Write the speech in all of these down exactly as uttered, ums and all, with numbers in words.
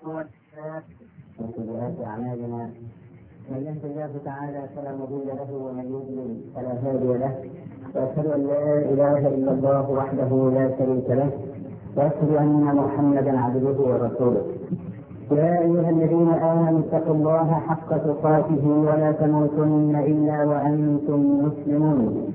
وسيئات أعمالنا من يهد الله تعالى فلا مضل له ومن يضلل فلا هادي له، وأشهد أن لا إله إلا الله وحده لا شريك له، وأشهد أن محمدا عبده ورسوله. يا أيها الذين آمنوا اتقوا الله حق تقاته ولا تموتن إلا وأنتم مسلمون.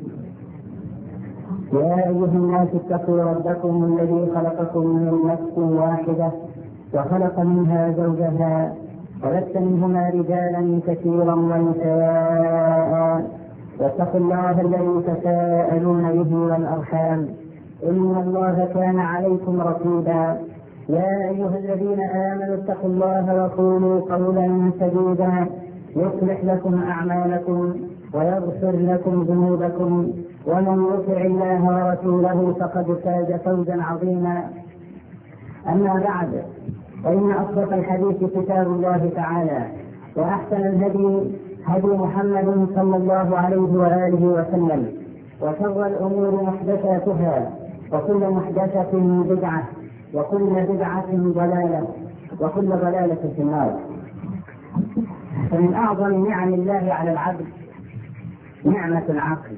يا أيها الناس اتقوا ربكم الذي خلقكم من نفس واحدة وخلق منها زوجها وبث منهما رجالا كثيرا ونساء، واتقوا الله الذي تساءلون به والأرحام إن الله كان عليكم رقيبا. يا أيها الذين آمنوا اتقوا الله وقولوا قولا سديدا يصلح لكم أعمالكم ويغفر لكم ذنوبكم، ومن يطع الله ورسوله فقد فاز فوزا عظيما. أما بعد، فإن أصدق الحديث كتاب الله تعالى، وأحسن الهدي هدي محمد صلى الله عليه وآله وسلم، وشر الأمور محدثاتها، وكل محدثة بدعة، وكل بدعة ضلالة، وكل ضلالة في النار. فمن أعظم نعم الله على العبد نعمة العقل،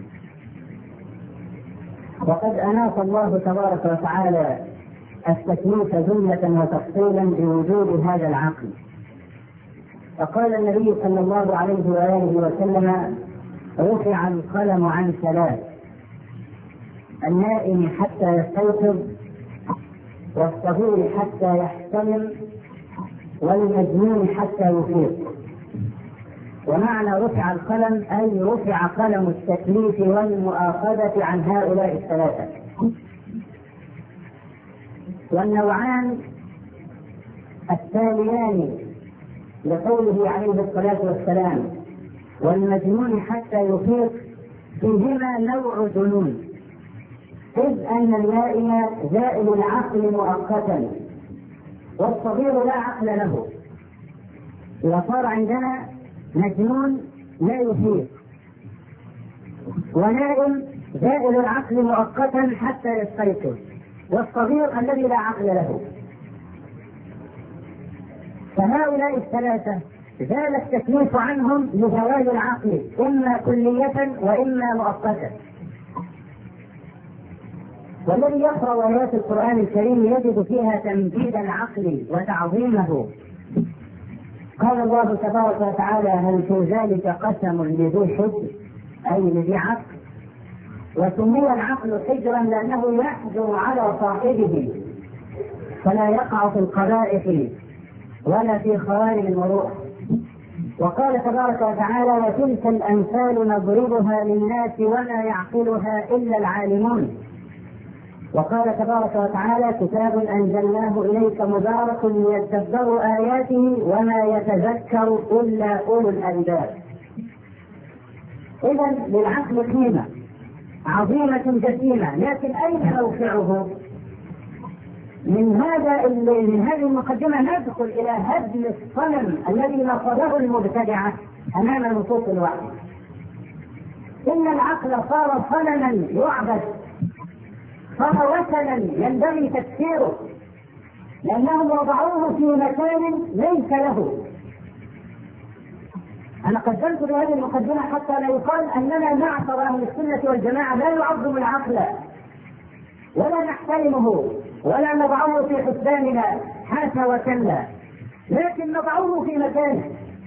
وقد أناط الله تبارك وتعالى التكليف جملة وتفصيلا بوجود هذا العقل. فقال النبي صلى الله عليه وآله وسلم: رفع القلم عن ثلاث: النائم حتى يستيقظ، والصغير حتى يحتلم، والمجنون حتى يفيق. ومعنى رفع القلم أي رفع قلم التكليف والمؤاخذة عن هؤلاء الثلاثة. والنوعان التاليان لقوله عليه الصلاة والسلام: والمجنون حتى يفيق، فيهما نوع جنون، إذ أن النائم زائل العقل مؤقتا، والصغير لا عقل له. إذا صار عندنا مجنون لا يفيق، ونائم زائل العقل مؤقتا حتى يستيقظ، والصغير الذي لا عقل له. فهؤلاء الثلاثة زال التكليف عنهم لزوال العقل، إما كلية وإما مؤقتا. والذي يقرأ آيات القرآن الكريم يجد فيها تمجيد العقل وتعظيمه. قال الله تبارك وتعالى: هل في ذلك قسم لذي حجر، أي لذي عقل. وسمي العقل حجرا لأنه يحجر على صاحبه فلا يقع في القبائح ولا في خوارم المروءة. وقال تبارك وتعالى: وتلك الأمثال نضربها للناس وما يعقلها إلا العالمون. وقال تبارك وتعالى: كتاب أنزلناه إليك مبارك ليدبروا آياته وما يتذكر إلا أولو الألباب. إذن للعقل قيمة عظيمة جسيمة، لكن أين موقعه؟ من هذا من هذه المقدمة ندخل إلى هدم الصنم الذي نصبه المبتدعة أمام نصوص الوحي. إن العقل صار صنما يعبد، صار وثنا ينبغي تكسيره، لأنهم وضعوه في مكان ليس له. أنا قدمت بهذه المقدمة حتى لا يقال أننا معشر أهل السنة والجماعة لا نعظم العقل ولا نحترمه ولا نضعه في حسباننا، حاشا وكلا، لكن نضعه في مكانه.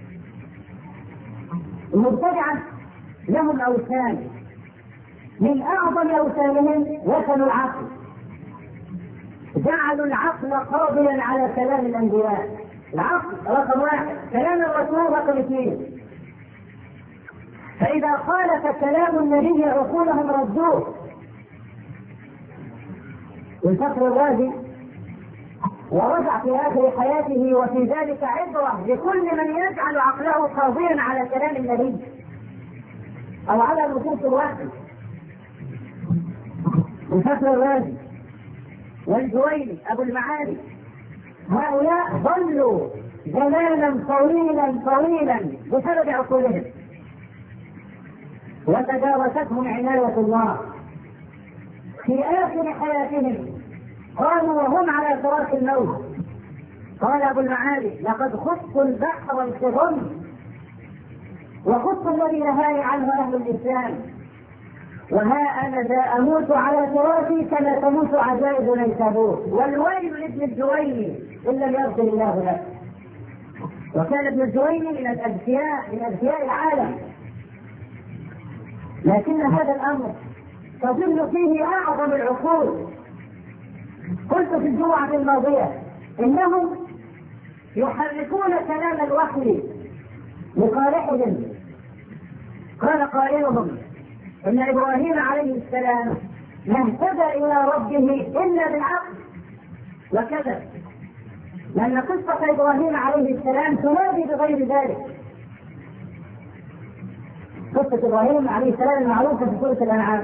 المبتدعة لهم أوثان، من أعظم أوثانهم وثن العقل. جعلوا العقل قاضيا على كلام الأنبياء. العقل رقم واحد، كلام الرسول رقم اثنين. فإذا خالف كلام النبي عقولهم ردوه. والفخر الرازي ورجع في آخر حياته وفي ذلك عبرة لكل من يجعل عقله قاضيا على كلام النبي أو على نصوص الوحي. الفخر الرازي والجويني أبو المعالي، هؤلاء ظلوا زمانا طويلا طويلا بسبب عقولهم، وتجاوزتهم عناية الله. في آخر حياتهم قاموا وهم على فراش الموت قال أبو المعالي: لقد خضت البحر الخضم وخضت الذي نهاني عنه أهل الإسلام، وها أنا ذا أموت على ترابي كما تموت عجائب نيسابور، والويل لابن الجويني إن لم يغفر الله له. وكان ابن الجويني من الأذكياء من أذكياء العالم، لكن هذا الأمر تظل فيه أعظم العقول. قلت في الجمعة الماضية إنهم يحركون كلام الوحي لصالحهم. قال قائلهم إن إبراهيم عليه السلام ما اهتدى إلى ربه إلا بالعقل، وكذا، لأن قصة إبراهيم عليه السلام تنادي بغير ذلك. قصة إبراهيم عليه السلام المعروفة في سورة الأنعام: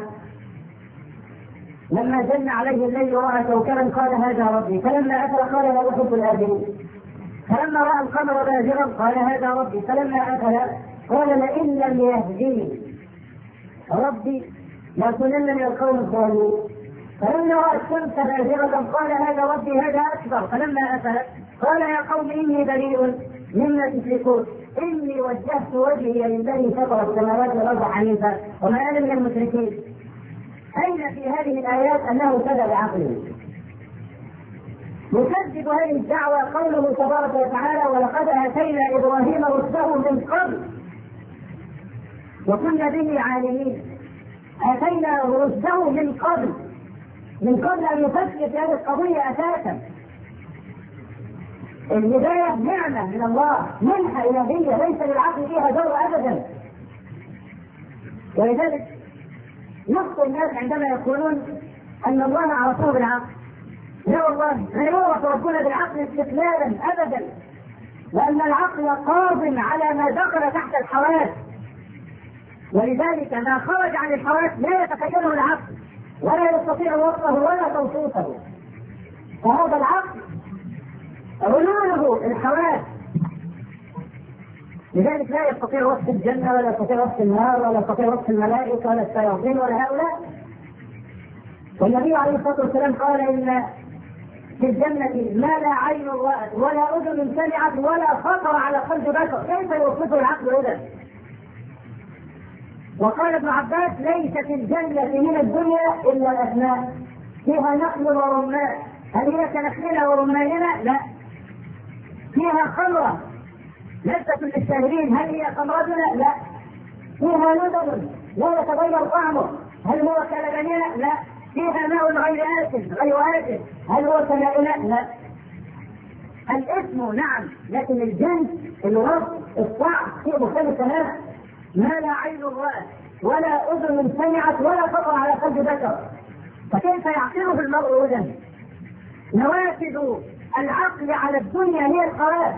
لما جن عليه الليل ورأى كوكبا قال هذا ربي، فلما أفل قال لا أحب الآفلين، فلما رأى القمر بازغا قال هذا ربي، فلما أفل قال لئن لم يهدني ربي لأكونن من القوم الظالمين، فلما رأى الشمس بازغة قال هذا ربي هذا أكبر، فلما أفل قال يا قوم إني بريء مما تشركون إني وجهت وجهي للذي فطر السماوات والأرض حنيفا وما أنا من المشركين. أين في هذه الآيات أنه اهتدى بعقله؟ يكذب هذه الدعوة قوله تبارك وتعالى: ولقد آتينا إبراهيم رشده من قبل وكنا به عالمين. آتينا رشده من قبل، من قبل أن يفكر في هذه القضية أساسا. الهداية نعمة من الله، منحة إلهية ليس للعقل فيها دور أبدا. ولذلك يخطئ الناس عندما يقولون أن الله عرفه بالعقل. لا والله، لا يعرف ربنا بالعقل استقلالا أبدا، لأن العقل قاض على ما دخل تحت الحواس، ولذلك ما خرج عن الحواس لا يتخيله العقل ولا يستطيع وصفه ولا توصيفه. فهذا العقل علوله الحواس، لذلك لا يستطيع وصف الجنة ولا يستطيع وصف النار ولا يستطيع وصف الملائكة ولا الشياطين ولا هؤلاء. والنبي عليه الصلاة والسلام قال إن في الجنة ما لا عين رأت ولا أذن سمعت ولا خطر على قلب بشر، كيف يوصفه العقل إذا؟ وقال ابن عباس: ليس في الجنة من الدنيا إلا الأسماء، فيها نخل ورمان، هل هي كنخلنا ورماننا؟ لا. فيها خمرة لذة للشاهدين، هل هي خمرتنا؟ لا. فيها لبن لا يتغير طعمه، هل هو كلبننا؟ لا. فيها ماء غير آسف غير آسف، هل هو كمائنا؟ لا. الاسم نعم، لكن الجنس الوصف الطعم شيء مختلف تماما. ما لا عين رأت ولا أذن سمعت ولا خطر على قلب بشر، فكيف يعقله المرء إذن؟ نوافذ العقل على الدنيا هي الحواس،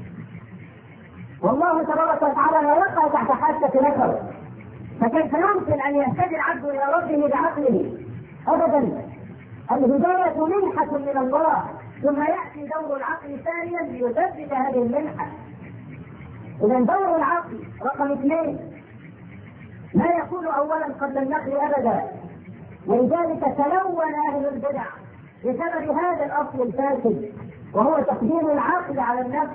والله تبارك وتعالى لا يقع تحت حاسة نفر، فكيف يمكن أن يهتدي العبد إلى ربه بعقله؟ أبدا. الهداية منحة من الله، ثم يأتي دور العقل ثانيا ليثبت هذه المنحة. إذا دور العقل رقم اثنين لا يكون أولا قبل النقل أبدا، ولذلك تلون أهل البدع بسبب هذا الأصل الفاسد، وهو تقديم العقل على النفس.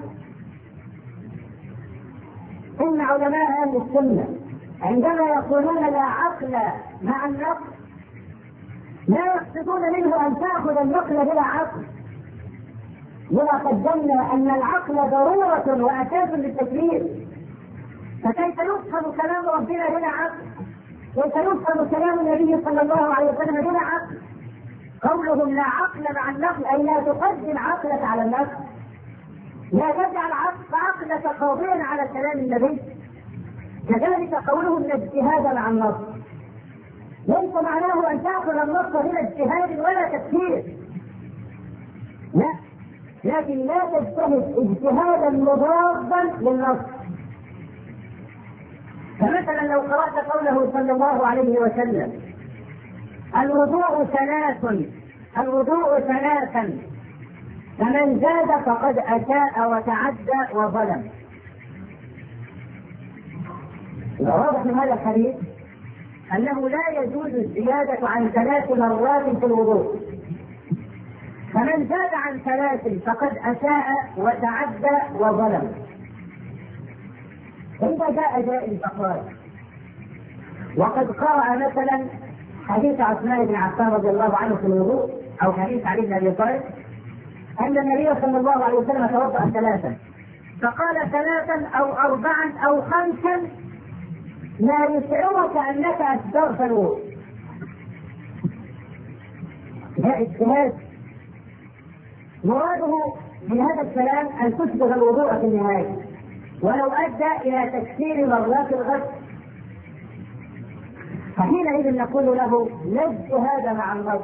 إن علماء أهل السنة عندما يقولون لا عقل مع النقل لا يقصدون منه أن تأخذ النقل بلا عقل، ولا قدمنا أن العقل ضرورة وأساس للتكليف، فكيف يفهم كلام ربنا بلا عقل؟ كيف يفهم كلام النبي صلى الله عليه وسلم بلا عقل؟ قولهم لا عقل مع النقل أي لا تقدم عقلك على النقل، لا تجعل عقلك قاضيا على كلام النبي. كذلك قولهم لا اجتهاد مع النص، ليس معناه أن تأخذ النص بلا اجتهاد ولا تفسير، لا، لكن لا تجتهد اجتهادا مضادا للنص. فمثلا لو قرأت قوله صلى الله عليه وسلم: الوضوء ثلاث الوضوء ثلاثا فمن زاد فقد أساء وتعدى وظلم. واضح من هذا الحديث أنه لا يجوز الزيادة عن ثلاث مرات في الوضوء، فمن زاد عن ثلاث فقد أساء وتعدى وظلم. إذا جاء جائل فقال وقد قرأ مثلا حديث عثمان بن عفان رضي الله عنه في الوضوء أو حديث علي بن أبي طالب أن النبي صلى الله عليه وسلم توضأ ثلاثا فقال ثلاثا أو أربعا أو خمسا ما يشعرك أنك أسدرت الوضوء. ده اجتهاد مراده من هذا الكلام أن تسبغ الوضوء في النهاية ولو أدى إلى تكثير مرات الغسل، فحينئذ نقول له لا اجتهاد مع النص،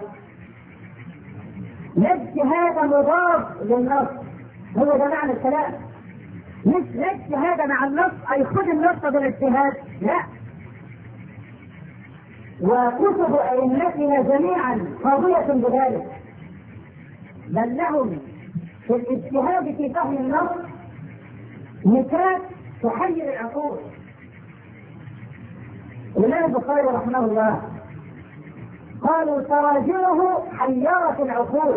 لا اجتهاد مضاد للنص. هو ده معنى الكلام، مش لا اجتهاد مع النص أي خذ النص بالاجتهاد، لا. وكتب أئمتنا جميعا قاضية بذلك، بل لهم في الاجتهاد في فهم النص نكات تحير العقول. الإمام البخاري رحمه الله قالوا تراجمه حيرت العقول،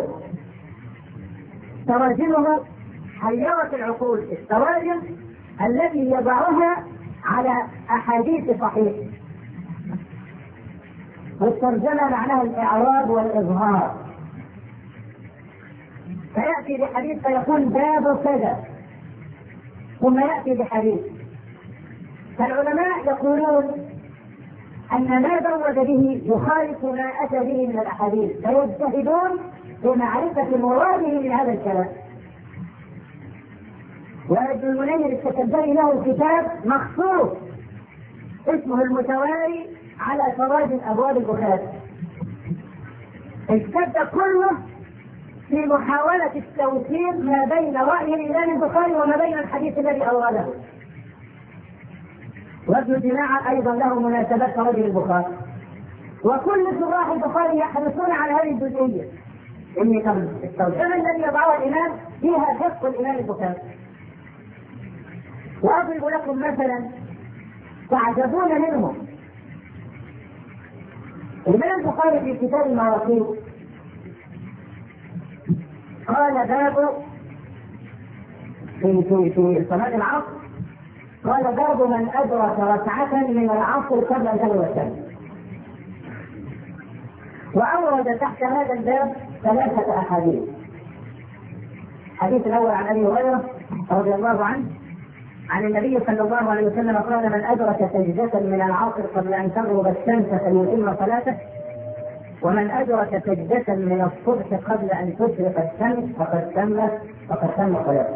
تراجمه حيرت العقول، التراجم التي يضعها على أحاديث صحيح، والترجمة معناها الإعراب والإظهار. فيأتي بحديث فيقول باب كذا ثم يأتي بحديث. فالعلماء يقولون أن ما زود به يخالف ما أتى به من الأحاديث، فيجتهدون في معرفة مراده من هذا الكلام. وابن المنير التكبري له كتاب مخصوص اسمه المتواري على تراجم أبواب البخاري. الكتاب كله في محاولة التوفيق ما بين رأي الإمام البخاري وما بين الحديث الذي أورده. وابن جماعة أيضا له مناسبات رجل البخاري، وكل شراح البخاري يحرصون على هذه الجزئية، إن الترجمة الذي يضعها الإمام فيها حفظ الإمام البخاري. وأضرب لكم مثلا تعجبون منه. الإمام البخاري في كتاب المواقيت قال باب في في في صلاة العصر، قال باب من أدرك ركعة من العصر قبل أن تغرب الشمس. وأورد تحت هذا الباب ثلاثة أحاديث. الحديث الأول عن أبي هريرة رضي الله عنه عن النبي صلى الله عليه وسلم قال من أدرك سجدة من العصر قبل أن تغرب الشمس فليتم صلاته، ومن أدرك سجدة من الصبح قبل أن تشرق الشمس فقد تم فقد تم صلاته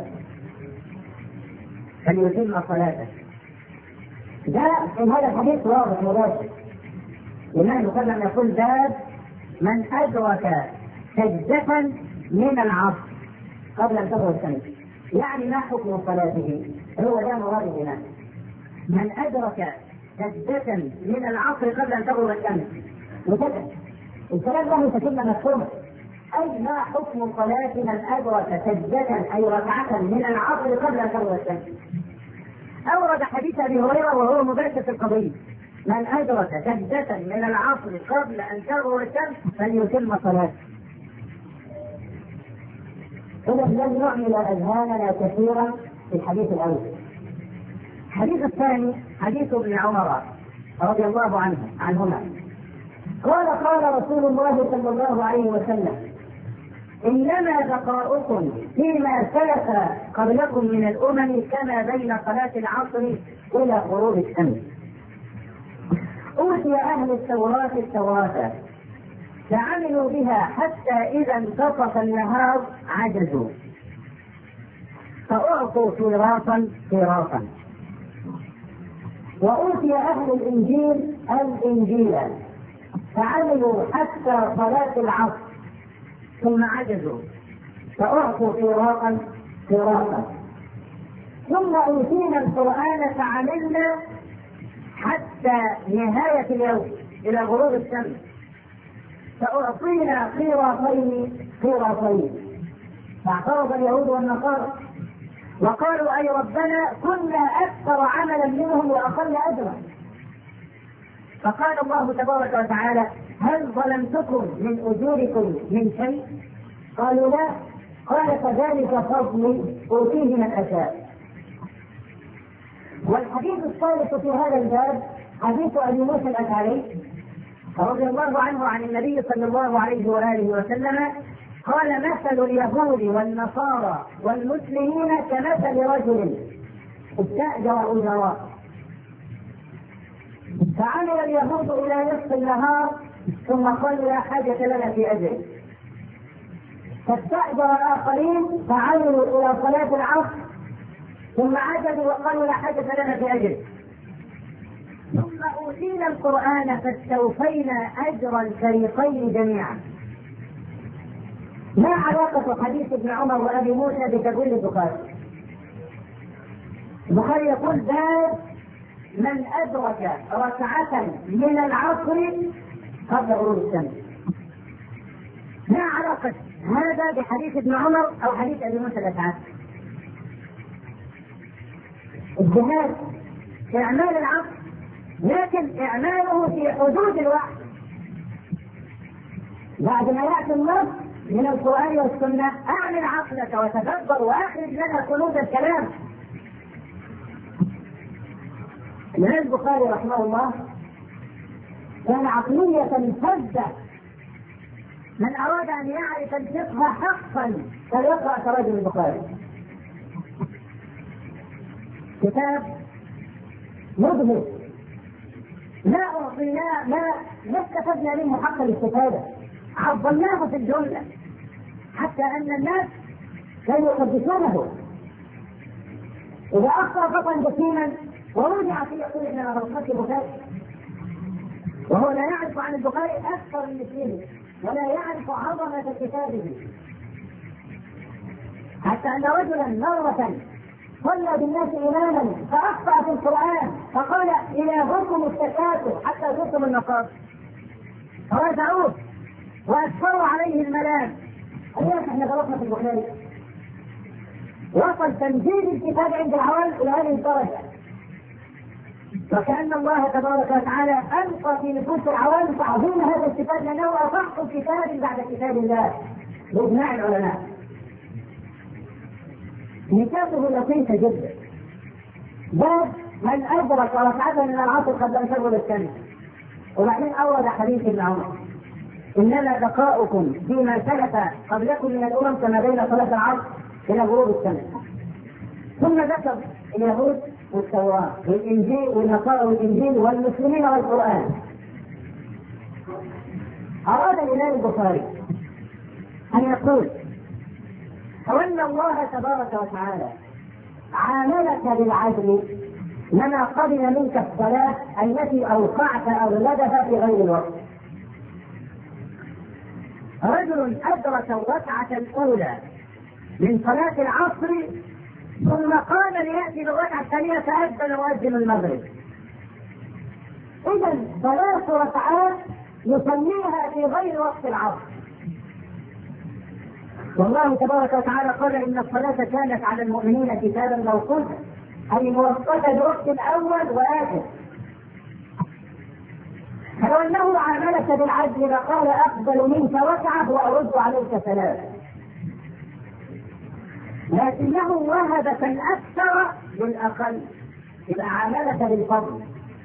فليتم صلاته. جاء في هذا الحديث واضح مباشر. الإمام البخاري يقول باب من أدرك سجدة من العصر قبل أن تغرب الشمس، يعني ما حكم صلاته؟ هو ده مراد الإمام، من أدرك سجدة من العصر قبل أن تغرب الشمس. وكذا الكلام له تتم مفهومه، أي ما حكم صلاة من أدرك سجدة أي ركعة من العصر قبل أن تغرب الشمس. أورد حديث أبي هريرة وهو مباشر في القضية، من أدرك سجدة من العصر قبل أن تغرب الشمس فليتم صلاته. إذا لم نعمل أذهاننا كثيرا في الحديث الأول. الحديث الثاني حديث ابن عمر رضي الله عنه عنهما قال قال رسول الله صلى الله عليه وسلم إنما بقاؤكم فيما سلف قبلكم من الأمم كما بين صلاة العصر إلى غروب الشمس. أوتي أهل التوراة التوراة فعملوا بها حتى إذا انتصف النهار عجزوا فأعطوا قيراطا قيراطا. وأوتي أهل الإنجيل الإنجيل فعملوا حتى صلاة العصر ثم عجزوا فأعطوا قيراطا قيراطا. ثم أوتينا القرآن فعملنا حتى نهاية اليوم إلى غروب الشمس فأعطينا قيراطين قيراطين. فاعترض اليهود والنصارى وقالوا أي ربنا كنا أكثر عملا منهم وأقل أجرا. فقال الله تبارك وتعالى هل ظلمتكم من أجوركم من شيء؟ قالوا لا. قال فذلك فضلي أوتيه من أشاء. والحديث الثالث في هذا الباب حديث أبي موسى الأشعري رضي الله عنه عن النبي صلى الله عليه وآله وسلم قال مثل اليهود والنصارى والمسلمين كمثل رجل استأجر أجراء فعمل اليهود إلى نصف النهار ثم قالوا لا حاجة لنا في أجر، فاستأجر الآخرين فعملوا إلى صلاة العصر ثم عجزوا وقالوا لا حاجة لنا في أجر، ثم أوتينا القرآن فاستوفينا أجر الفريقين جميعا. ما علاقة حديث ابن عمر وأبي موسى بتقول البخاري؟ البخاري يقول باب من أدرك ركعة من العصر قبل غروب الشمس. ما علاقة هذا بحديث ابن عمر أو حديث أبي موسى الأشعري؟ الجهاد إعمال العصر، لكن إعماله في حدود الوقت. بعد ما يأتي النص من القرآن والسنة أعمل عقلك وتدبر وأخرج لنا كنوز الكلام. الإمام البخاري رحمه الله كان عقلية فذة، من أراد أن يعرف الفقه حقا فليقرأ تراجم البخاري، كتاب مبهر لا أعطيناه ما ما استفدنا منه حق الاستفادة، عظمناه في الجملة حتى أن الناس كانوا يقدسونه. إذا أخطأ خطأ جسيما ووضع في يقول إنما غلطت البخاري، وهو لا يعرف عن البخاري أكثر من مثله ولا يعرف عظمة كتابه، حتى أن رجلا مرة صلى بالناس إماما فأخطأ في القرآن فقال إلهكم التكاثر حتى زرتم المقابر، فرجعوه وأكثروا عليه الملام. أيام احنا غلطنا في البخاري. وصل تنزيل الكتاب عند العوام إلى هذه الدرجة، وكأن الله تبارك وتعالى ألقى في نفوس العوام تعظيم هذا الكتاب لأنه أصح كتاب بعد كتاب الله بإجماع العلماء. نكاته لطيفة جدا. باب من أدرك ركعة من العصر قبل أن تغرب الشمس. وبعدين أورد حديث ابن عمر إنما بقاؤكم فيما سلف قبلكم من الأمم كما بين صلاة العصر إلى غروب الشمس. ثم ذكر اليهود والتوراة والإنجيل والنصارى والإنجيل والمسلمين والقرآن. أراد الإمام البخاري أن يقول وأن الله تبارك وتعالى عاملك بالعدل لما قبل منك الصلاة التي أوقعت أغلبها في غير الوقت. رجل أدرك الركعة الأولى من صلاة العصر ثم قام ليأتي بالركعة الثانية فأذن مؤذن المغرب، إذا ثلاث ركعات يصليها في غير وقت العصر. والله تبارك وتعالى قال إن الصلاة كانت على المؤمنين كتابا موقوتا، أي موقتة بوقت الأول وآخر. فلو أنه عاملك بالعدل لقال أقبل منك ركعة وأرد عليك ثلاث، لكنه وهبة أكثر للأقل، إذا عاملك بالفضل.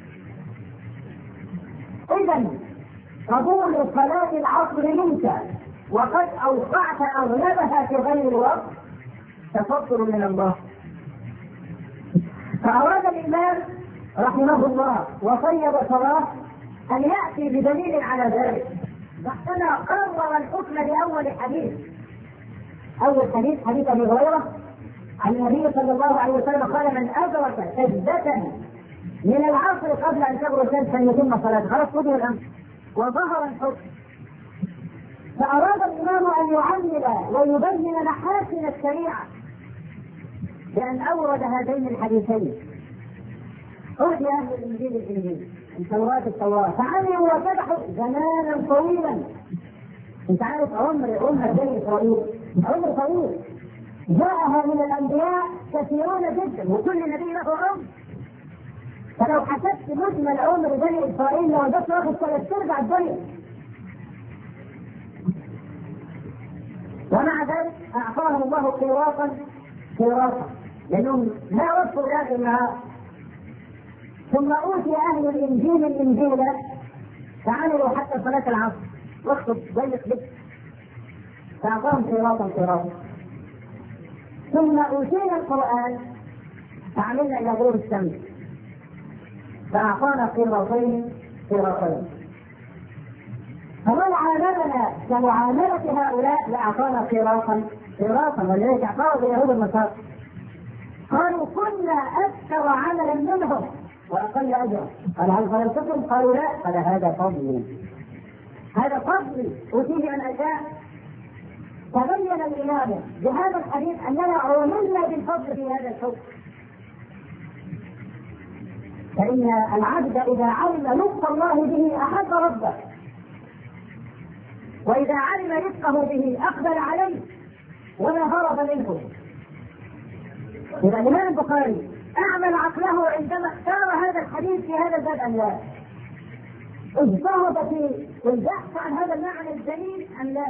إذا قبول صلاة العصر منك وقد أوقعت أغلبها في غير الوقت تفضل من الله. فأراد الإمام رحمه الله وصيب صلاة أن يأتي بدليل على ذلك، بعدما قرر الحكم بأول حديث. أول حديث حديث أبي هريرة عن النبي صلى الله عليه وسلم قال من أدرك سجدة من العصر قبل أن تغرب الشمس فليتم صلاته. خلاص قضي الأمر وظهر الحكم. فأراد الإمام أن يعلل ويبين محاسن الشريعة بأن أورد هذين الحديثين. أوتي أهل الإنجيل الإنجيل، التوراة التوراة، فعملوا وفتحوا زمانا طويلا. أنت عارف عمر أمة بني إسرائيل عمر طويل، جاءها من الأنبياء كثيرون جدا وكل نبي له عمر. فلو حسبت مجمل عمر بني إسرائيل لو بس واخد ثلاث أرباع الدنيا. ومع ذلك أعطاهم الله قيراطا قيراطا لأنهم لا وصفوا ذات النهار. ثم أوتي أهل الإنجيل الإنجيل فعملوا حتى صلاة العصر وقت ضيق جدا فأعطاهم قيراطا قيراطا. ثم أوتينا القرآن فعملنا إلى غروب الشمس فأعطانا قيراطين قيراطين. فمن عاملنا كمعاملة هؤلاء لأعطانا قيراطا قيراطا. ولذلك اعطاه اليهود النصارى قالوا كنا أكثر عملا منهم وأقل أجرا. قال هل ظلمتكم؟ قالوا لا. قال هذا فضلي هذا فضلي أوتيه أن أشاء. تبين الإمام بهذا الحديث أننا عوملنا بالفضل في هذا الحكم. فإن العبد إذا علم لطف الله به أحب ربه، وإذا علم رزقه به أقبل عليه ولا هرب منه. إذا الإمام البخاري أعمل عقله عندما اختار هذا الحديث في هذا الباب أم لا؟ اجتهد في البحث عن هذا المعنى الجليل أم لا؟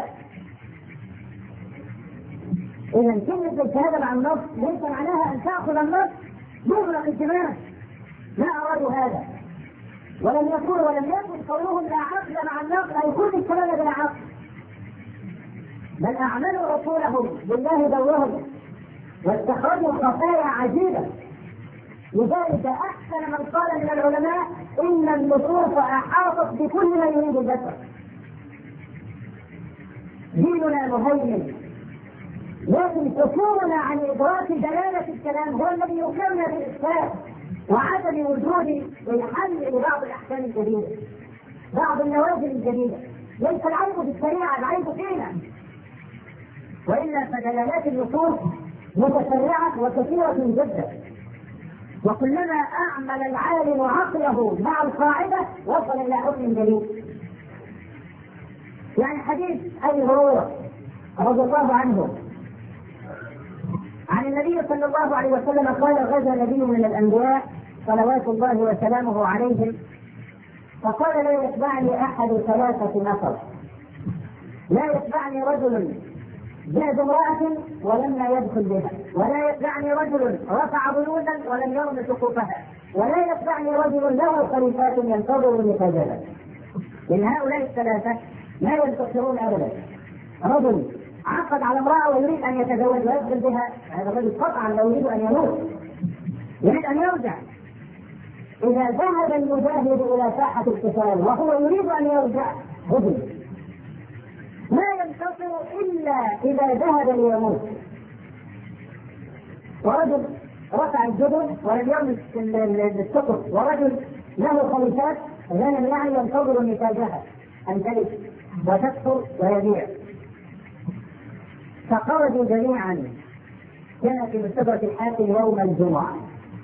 إذا كلمة الشهادة مع النص ليس معناها أن تأخذ النص مغلق الدماغ، لا أرادوا هذا. ولم يكن ولم يكن قولهم لا عقل مع النقل لا يكون الكلام بلا عقل، بل أعملوا رسولهم بالله دورهم واستخرجوا خفايا عجيبة. لذلك أحسن من قال من العلماء إن النصوص أحاطت بكل ما يريد البشر. ديننا مهيمن، لكن كفورنا عن إدراك دلالة الكلام هو الذي يكرمنا بالإشكال وعدم وجود الحل لبعض الأحكام الجديدة، بعض النوازل الجديدة. ليس العيب في الشريعة، العيب فينا. وإلا فدلالات النصوص متفرعة وكثيرة جدا، وكلما أعمل العالم عقله مع القاعدة وصل إلى حكم جديد. يعني حديث أبي هريرة رضي الله عنه عن النبي صلى الله عليه وسلم قال غزا نبي من الأنبياء صلوات الله وسلامه عليهم فقال لا يتبعني أحد ثلاثة نفر، لا يتبعني رجل جاء امرأة ولم يدخل بها، ولا يتبعني رجل رفع بيوتا ولم يرم سقوفها، ولا يتبعني رجل له خليفات ينتظر نتاجها. من هؤلاء الثلاثة لا ينتصرون أبدا. رجل عقد على امرأة ويريد أن يتزوج ويدخل بها، هذا الرجل قطعا لو يريد أن يموت يريد أن يرجع. إذا ذهب المجاهد إلى ساحة القتال وهو يريد أن يرجع هدي، ما ينتصر إلا إذا ذهب ليموت. ورجل رفع الجبل ولم يرمي السقف، ورجل له خليفات غنم يعني ينتظر نتاجها أن تلد وتكثر ويبيع. فخرجوا جميعا، كان في مستدرك الحاكم يوم الجمعة،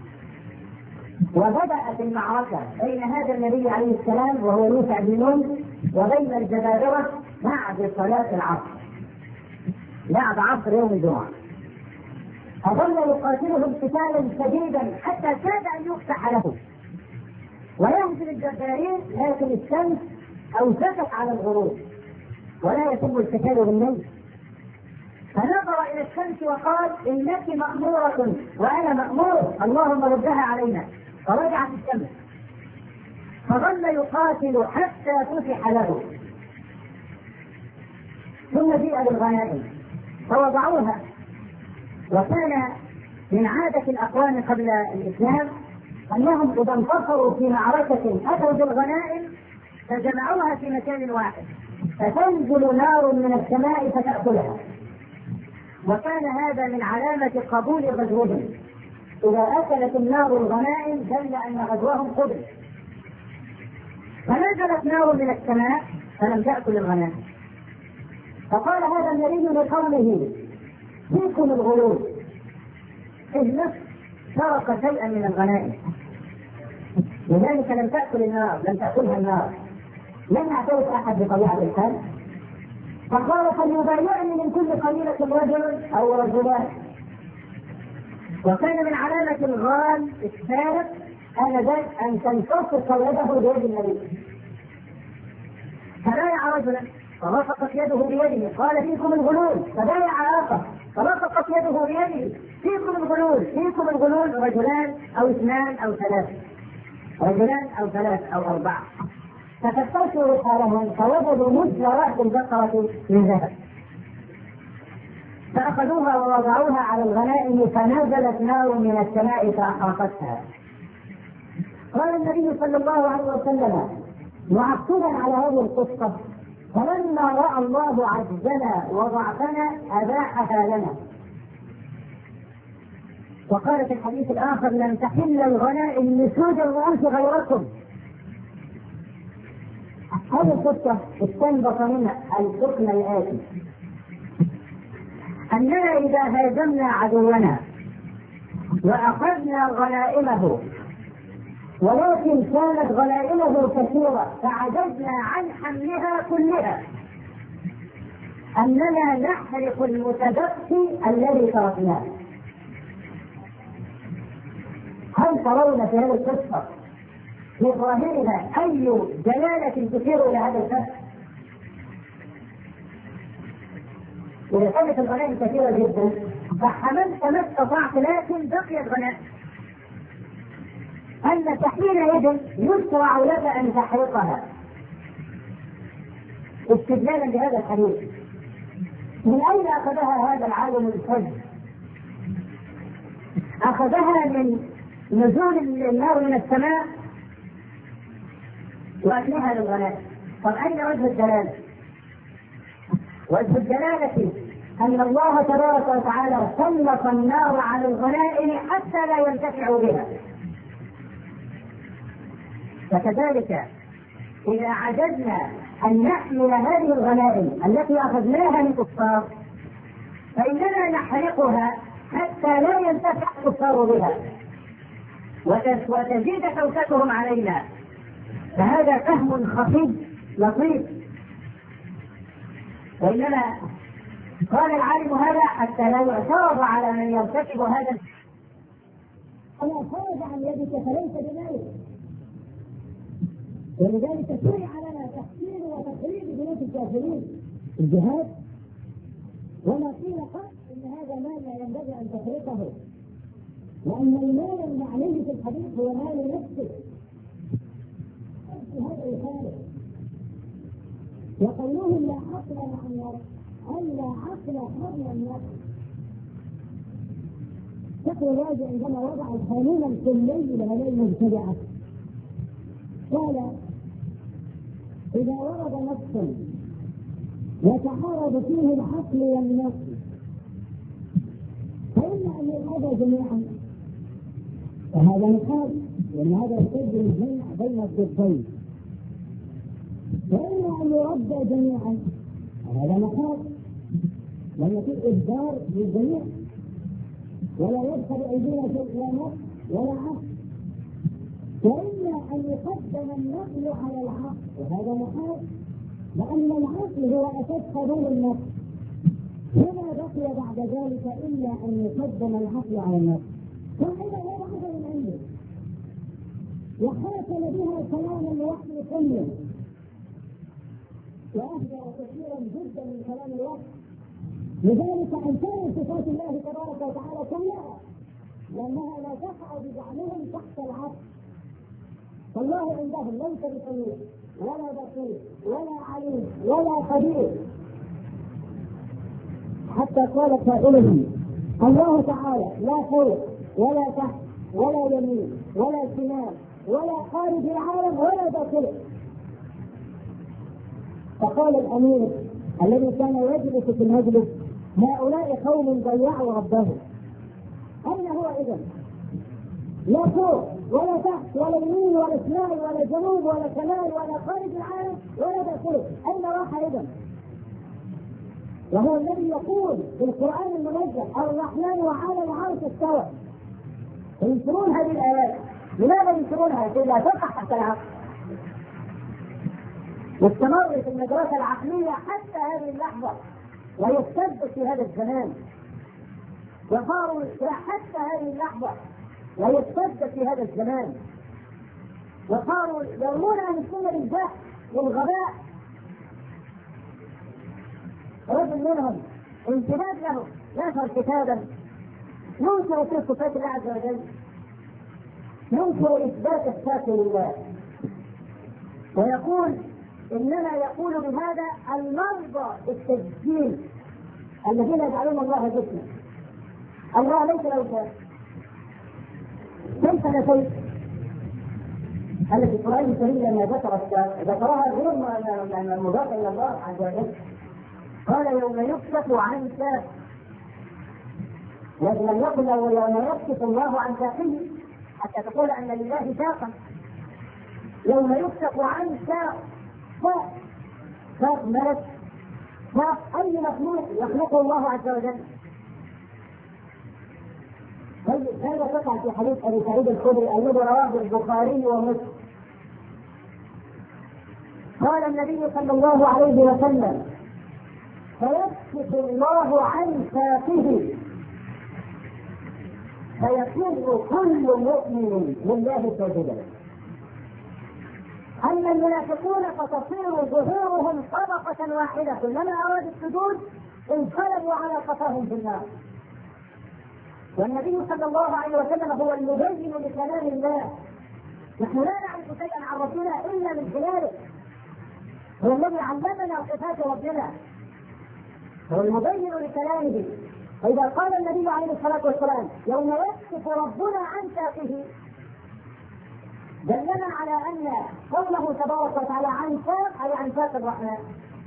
وبدأت المعركة بين هذا النبي عليه السلام وهو يوسع بن نون وبين الجبابرة بعد صلاة العصر، بعد عصر يوم الجمعة. فظل يقاتلهم قتالا شديدا حتى كاد أن يفتح له ويهزم الجبارين، لكن الشمس أوشكت على الغروب ولا يتم القتال بالليل. فنظر إلى الشمس وقال إنك مأمورة وأنا مأمور، اللهم ردها علينا. فرجعت الشمس، فظل يقاتل حتى فتح له. ثم جيء بالغنائم فوضعوها. وكان من عادة الأقوام قبل الإسلام أنهم إذا انتصروا في معركة أتوا بالغنائم فجمعوها في مكان واحد، فتنزل نار من السماء فتأكلها. وكان هذا من علامة قبول غزوهم، إذا أكلت النار الغنائم دل أن غزوهم قبل. فنزلت نار من السماء فلم تأكل الغنائم. فقال هذا النبي لقومه فيكم الغلول، إذ سرق شيئا من الغنائم، لذلك لم تأكل النار، لم تأكلها النار، لم يعترف أحد بطبيعة الحال. فقال فليبايعني من كل قبيلة رجل أو رجلان. وكان من علامة الغال الثالث آنذاك أن تنتصف يده بيد النبي. فبايع رجلا فرفقت يده بيده قال فيكم الغلول، فبايع آخر فرفقت يده بيده فيكم الغلول، فيكم الغلول رجلان أو اثنان أو ثلاث، رجلان أو ثلاث أو أربعة، ففتشوا رحالهم فوجدوا مثل رأس البقرة من ذهب، فأخذوها ووضعوها على الغنائم فنزلت نار من السماء فأحرقتها. قال النبي صلى الله عليه وسلم معقبا على هذه القصة: فلما رأى الله عجزنا وضعفنا أباحها لنا. وقال في الحديث الآخر: لم تحل الغنائم لسود الرؤوس غيركم. هذه القصة استنبط منها الحكم الآتي: أننا إذا هاجمنا عدونا وأخذنا غنائمه ولكن كانت غنائمه كثيرة فعجزنا عن حملها كلها، أننا نحرق المتبقي الذي تركناه. هل ترون في هذه القصة في ظاهرها أي دلالة تشير إلى هذا الفرق؟ إذا كانت الغنائم كثيرة جدا فحملت ما استطعت لكن بقيت غنائم، أن حينئذ يشرع لك أن تحرقها استدلالا بهذا الحديث. من أين أخذها هذا العالم الفج؟ أخذها من نزول النار من السماء وأكلها للغنائم. طب أين وجه الدلالة؟ وجه الدلالة أن الله تبارك وتعالى سلط النار على الغنائم حتى لا ينتفعوا بها. فكذلك إذا عجزنا أن نحمل هذه الغنائم التي أخذناها من الكفار فإننا نحرقها حتى لا ينتفع الكفار بها وتزيد شوكتهم علينا. فهذا فهم خفي لطيف، وإنما قال العالم هذا حتى لا يعترض على من يرتكب هذا. أنا خرج عن يدك فليس بمالك، ولذلك شرع لنا تحسين وتقريب بيوت الكافرين الجهاد، وما قيل قط ان هذا مال لا ينبغي ان تحرقه، وان المال المعني في الحديث هو مال نفسه. هذا يخالف، وقولهم لا عقل مع النفس أي لا عقل قبل النفس. شكل الراجع عندما وضع القانون الكلي لهذه المبتدعة قال: إذا ورد نص يتعارض فيه العقل والنص فإما أن يؤخذ جميعا، فهذا نقاش، لأن هذا يحتاج الجمع بين الضدين، وإما أن يرد جميعا، هذا نقاش، لأن في إجبار للجميع ولا يدخل أيدينا شيء لا نص ولا عقل. وإما أن يقدم النقل على العقل، وهذا محال، لأن العقل هو أساس قبول النقل. وما بقي بعد ذلك إلا أن يقدم العقل على النقل. فإذا لا عقل من عنده وحاكم بها كلام الوحي كله، وأهدر كثيرا جدا من كلام الوحي، لذلك أنكروا صفات الله تبارك وتعالى كلها، لأنها لا تقع بزعمهم تحت العقل. فالله عندهم ليس بسميع ولا بصير ولا عليم ولا قدير. حتى قال قائلهم: الله تعالى لا فوق ولا تحت ولا يمين ولا شمال ولا خارج العالم ولا داخله. فقال الأمير الذي كان يجلس في المجلس: هؤلاء قوم ضيعوا ربهم. أين هو إذن؟ لا فوق ولا تحت ولا يمين ولا شمال ولا جنوب ولا شمال ولا خارج العالم ولا داخله، أين راح إذن؟ وهو الذي يقول في القرآن المنزل: الرحمن وعلى العرش استوى. ينشرون هذه الآيات. لماذا ينشرونها؟ كي لا تقع تحت العقل. واستمر في المدرسة العقلية حتى هذه اللحظة، ويستبدل في هذا الزمان، وصاروا حتى هذه اللحظة ويستبدل في هذا الزمان، وصاروا يرمون عن السنة بالجهل والغباء. رجل منهم امتداد له نشر كتابا ينكر في صفات الله عز وجل، ينكر اثبات الصفات لله، ويقول انما يقول بهذا المرضى التجسيم الذين يجعلون الله جسما. الله ليس له ذات، كيف نسيت أن في القرآن الكريم لما ذكر الذات ذكرها غير مضافة إلى الله عز وجل، قال يوم يكشف عن ساق، لكن لم يقل له يوم يكشف الله عن ساقه حتى تقول أن لله ساقا. يوم يكشف عن ساق، ساق ساق ملك، ساق أي مخلوق يخلقه الله عز وجل. طيب هذا تقع في حديث ابي سعيد الخدري الذي رواه البخاري ومسلم. قال النبي صلى الله عليه وسلم: فيكشف الله عن ساقه فيخر كل مؤمن لله ساجدا. اما المنافقون فتصير ظهورهم طبقه واحده، كلما ارادوا السجود انقلبوا على قفاهم في النار. والنبي صلى الله عليه وسلم هو المبين لكلام الله، نحن لا نعرف شيئا عن ربنا الا من خلاله، هو الذي علمنا صفات ربنا، هو المبين لكلامه. فاذا قال النبي عليه الصلاه والسلام: يوم يكشف ربنا عن ساقه، دلنا على ان قوله تبارك وتعالى عن ساق اي عن ساق الرحمن.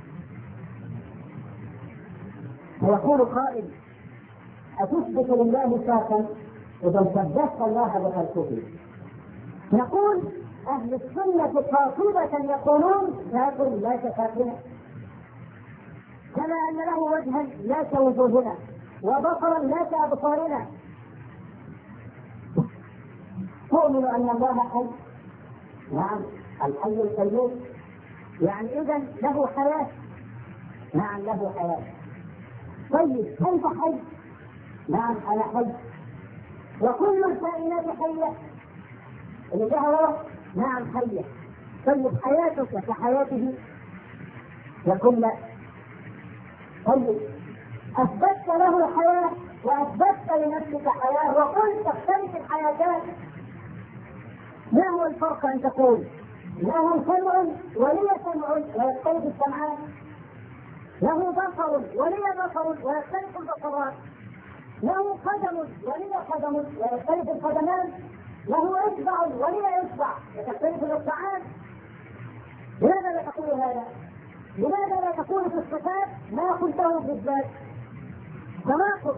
ويقول قائل: أتثبت لله ساقا إذا شبهت الله بخلقه؟ نقول أهل السنة قاطبة يقولون ساق لا كساقنا، كما أن له وجها لا كوجوهنا وبصرا لا كأبصارنا. تؤمن أن الله حي؟ نعم، الحي القيوم، يعني إذن له حياة. نعم له حياة. طيب كيف حي؟ نعم أنا حي، وكل الكائنات حية، اللي جهره نعم حية. طيب حياتك كحياته؟ يقول لا. طيب أثبتت له الحياة وأثبتت لنفسك حياة وقلت تختلف الحياتان، ما هو الفرق أن تقول له سمع ولي سمع ويختلف السمعان، له بصر ولي بصر ويختلف البصرات، له قدم ولي قدم ويختلف القدمان، له اصبع ولي اصبع وتختلف الاصبعان. لماذا لا تقول هذا؟ لماذا لا تقول في الصفات ما قلته في الذات؟ تناقض.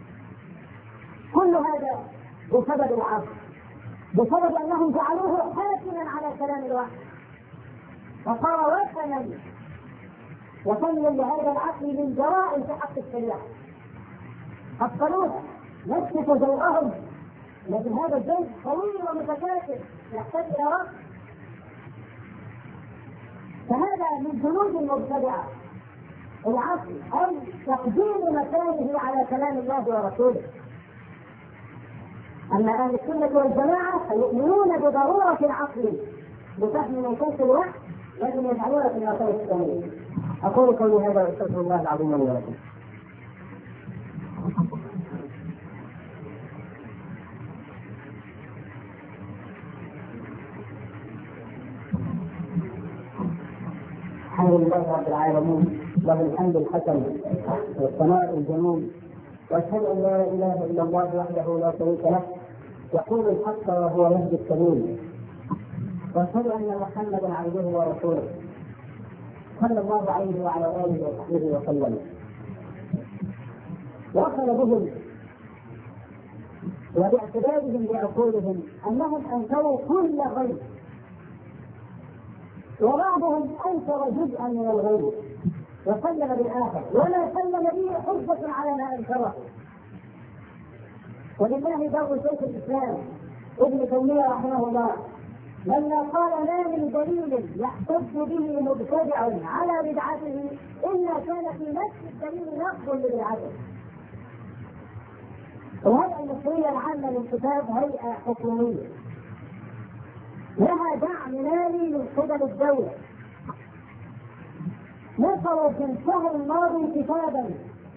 كل هذا بسبب العصر، بسبب انهم جعلوه حاكما على كلام الوحي فصار وثنا وثنيا لهذا العقل من جرائم في حق الشريعه. حصلوها نكشف زوجهم، لكن هذا الزوج طويل ومتكاثر يحتاج الى رأس. فهذا من جنود المبتدعه العقل او تقديم مكانه على كلام الله ورسوله. اما اهل السنه والجماعه فيؤمنون بضروره العقل بفهم نصوص الوحي، لكن يجعلون في النصوص الثانيه. اقول قولي هذا واستغفر الله العظيم لي ولكم. الحمد لله رب العالمين، له الحمد الحسن والثناء الجميل، واشهد ان لا اله الا الله وحده لا شريك له يقول الحق وهو يهدي السبيل، واشهد ان محمدا عبده ورسوله صلى الله عليه وعلى اله وصحبه وسلم. وصل بهم وباعتدادهم بعقولهم انهم انكروا كل غيب، وبعضهم انكر جزءا من الغيب وسلم بالاخر، ولا سلم به حجه على ما انكره. ولله در شيخ الاسلام ابن تيميه رحمه الله لما قال: ما من دليل يحتج به مبتدع على بدعته الا كان في نفس الدليل نقض لبدعته. الهيئه المصريه العامه للكتاب هيئه حكوميه لها دعم مالي من قبل الدوله، نشروا في الشهر الماضي كتابا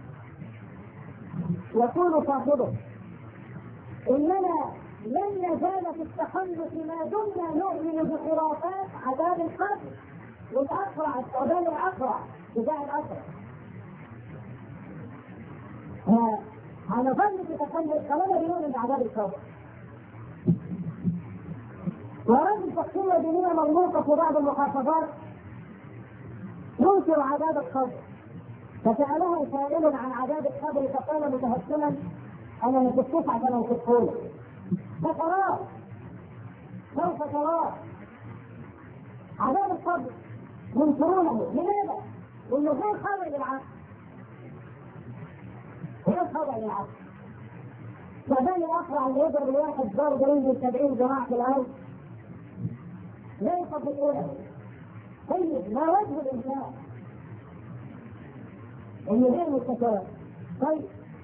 يقول صاحبه اننا لن نزال في التخلف ما دمنا نؤمن بخرافات عذاب القبر والاقرع الثعبان الاقرع بتاع الاقرع. هنظل في تخلف طالما بنؤمن بعذاب القبر. ورجل شخصيه دينيه مرموقه في بعض المحافظات ينكر عذاب القبر، فسأله سائل عن عذاب القبر فقال متهكما انا ما كنتش عشان اوصفه فتراه سوف تراه عذاب القبر ينكرونه. لماذا؟ لانه غير خاضع للعقل، غير خاضع للعقل. فبان الاقرع اللي يضرب الواحد ضرب ينزل سبعين ذراع في الارض لا يصدقونه. طيب ما وجه الانسان؟ انه غير مستقر. طيب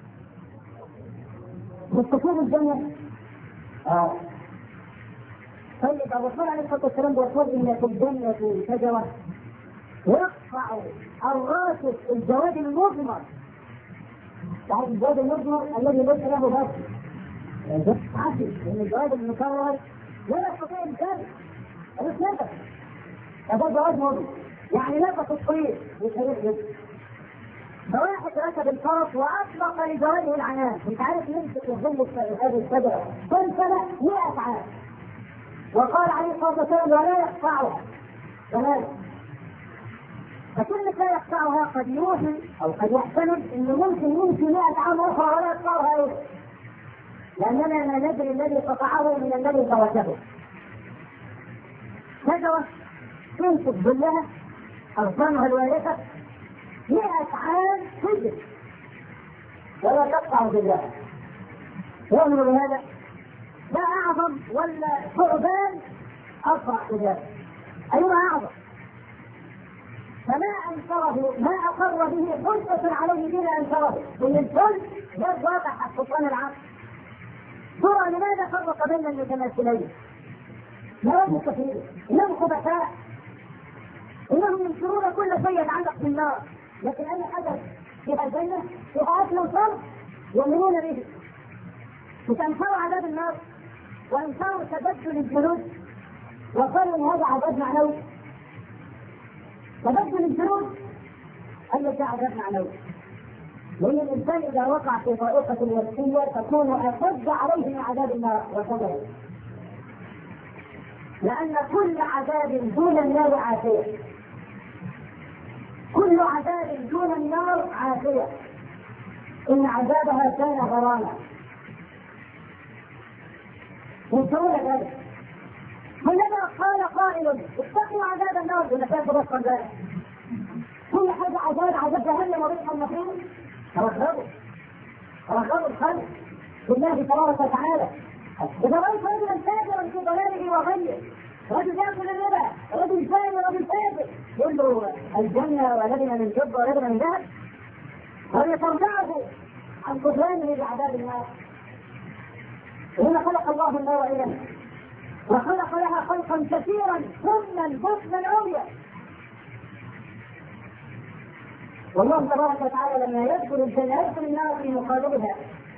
مستقر الجنة. اه طيب ابو بكر عليه الصلاه والسلام يقول ان في الجنة شجرة يقطع الراسخ الجواد المضمر. تعرف الجواد المضمر الذي ليس له بس عدل، لان الجواد المكرر لا يستطيع الجنة مش نفس، هذا جواد مضمر يعني نفس الطريق مش هيخرج. فواحد ركب الفرس واطلق لجواده العنان، انت عارف يمسك الظل هذه الشجره كل سنه مئة عام، وقال عليه الصلاه والسلام ولا يقطعها كمان. فكلمه لا يقطعها قد يوحي او قد يحتمل انه ممكن يمشي مئة عام اخرى ولا يقطعها ايه؟ لاننا لا ندري الذي قطعه من الذي تركه. شجره تمسك ظلها اغصانها الوارثه مئة عام تجد ولا تقطع بالله. يؤمن بهذا؟ لا اعظم ولا ثعبان اسرع بذلك؟ ايما اعظم؟ فما انكره ما اقر به حجة عليه بلا انكره ان الكل غير واضح على سلطان العقل. ترى لماذا فرق بين المتماثلين؟ لا مستفيد، انهم خبثاء، انهم ينكرون كل شيء يتعلق بالنار، لكن أي حدث فيها الجنة فيها أكل وشرب يؤمنون به. وتنكروا عذاب النار وانكروا تبدل الجلود وقالوا ان هذا عذاب معنوي. تبدل الجلود قال لك ده عذاب معنوي، لأن الإنسان إذا وقع في طائفة نفسية تكون أشد عليه من عذاب النار وكذلك، لأن كل عذاب دون النار عافية، كل عذاب دون النار عافية، إن عذابها كان غراما. ينكرون ذلك. كلما قال قائل اتقوا عذاب النار ونكاف بصر ذلك، كل حاجة عذاب عذاب جهنم وبئس المصير، ترغبوا ترغبوا الخلق بالله تبارك وتعالى. إذا رأيت رجلا فاجرا في ضلاله وغيه، رجل يأكل الربا، رجل ثاني رجل فاجر، يقول له الجنة ولدنا من فضة ولدنا من ذهب، وليترجعه عن كفرانه بعذاب النار. هنا خلق الله النار إذن، وخلق لها خلقا كثيرا ثم بطنا عميا. والله تبارك وتعالى لما يذكر الجنة يذكر النار في مقابلها.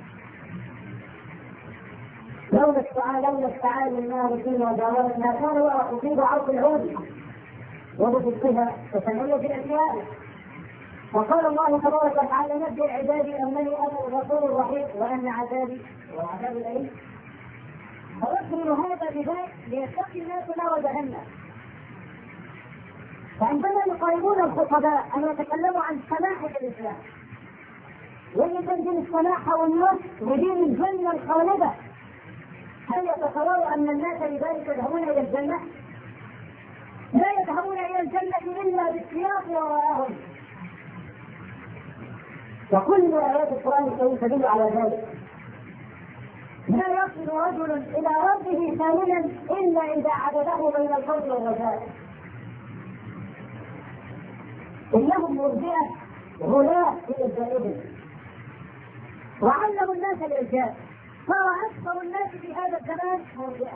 لولا السعال لولا السعال النار فيما داولت ما كان وقع في عرض العود وبصدقها وسمعية الأشياء. وقال الله تبارك وتعالى نبئ عبادي أنني أنا الغفور الرحيم وأن عذابي وعذاب الأليم. فيذكر هذا بذلك ليتقي الناس نار جهنم. فعندما يقارنون الخطباء أن يتكلموا عن سماحة الإسلام ويجب دين السماحة والنصر ودين الجنة الخالدة، هل يتصوروا أن الناس لذلك يذهبون إلى الجنة؟ لا يذهبون إلى الجنة إلا بالسياق وراءهم، وكل آيات القرآن الكريم تدل على ذلك. لا يصل رجل إلى ربه ثامنا إلا إذا عدده بين الخوف والرجاء. إنهم مرجئة غلاة في الجائزة وعلموا الناس الإرجاء، صار أكثر الناس في هذا الزمان مرجئة،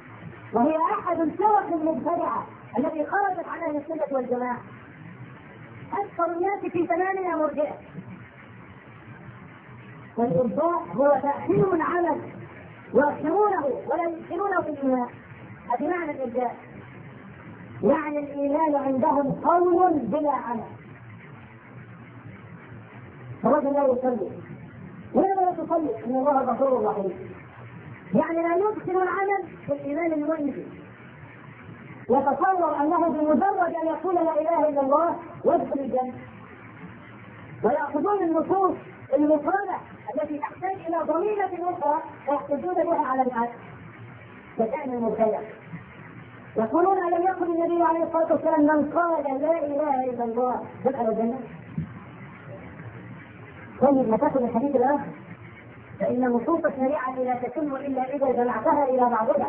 وهي أحد الفرق المبتدعة التي خرجت عن أهل السنة والجماعة. أكثر الناس في زماننا مرجئة. والإرجاء هو تأخير العمل يؤخرونه ولا يدخلونه في الإيمان. هذا معنى الإرجاء، يعني الإيمان عندهم قول بلا عمل. الرجل لا يصلي، ولا لا تصلي إن الله غفور رحيم، يعني لا يدخل العمل في الإيمان المنجي. يتصور أنه بمجرد أن يقول لا إله إلا الله يدخل الجنة، ويأخذون النصوص المفردة التي تحتاج إلى ضمينة أخرى ويحتجون بها على الناس كشأن المبتدع. يقولون ألم يقل النبي عليه الصلاة والسلام من قال لا إله إلا الله دخل الجنة؟ طيب نتاخذ الحديث الآخر، فإن نصوص الشريعة لا تتم إلا إذا جمعتها إلى بعضها.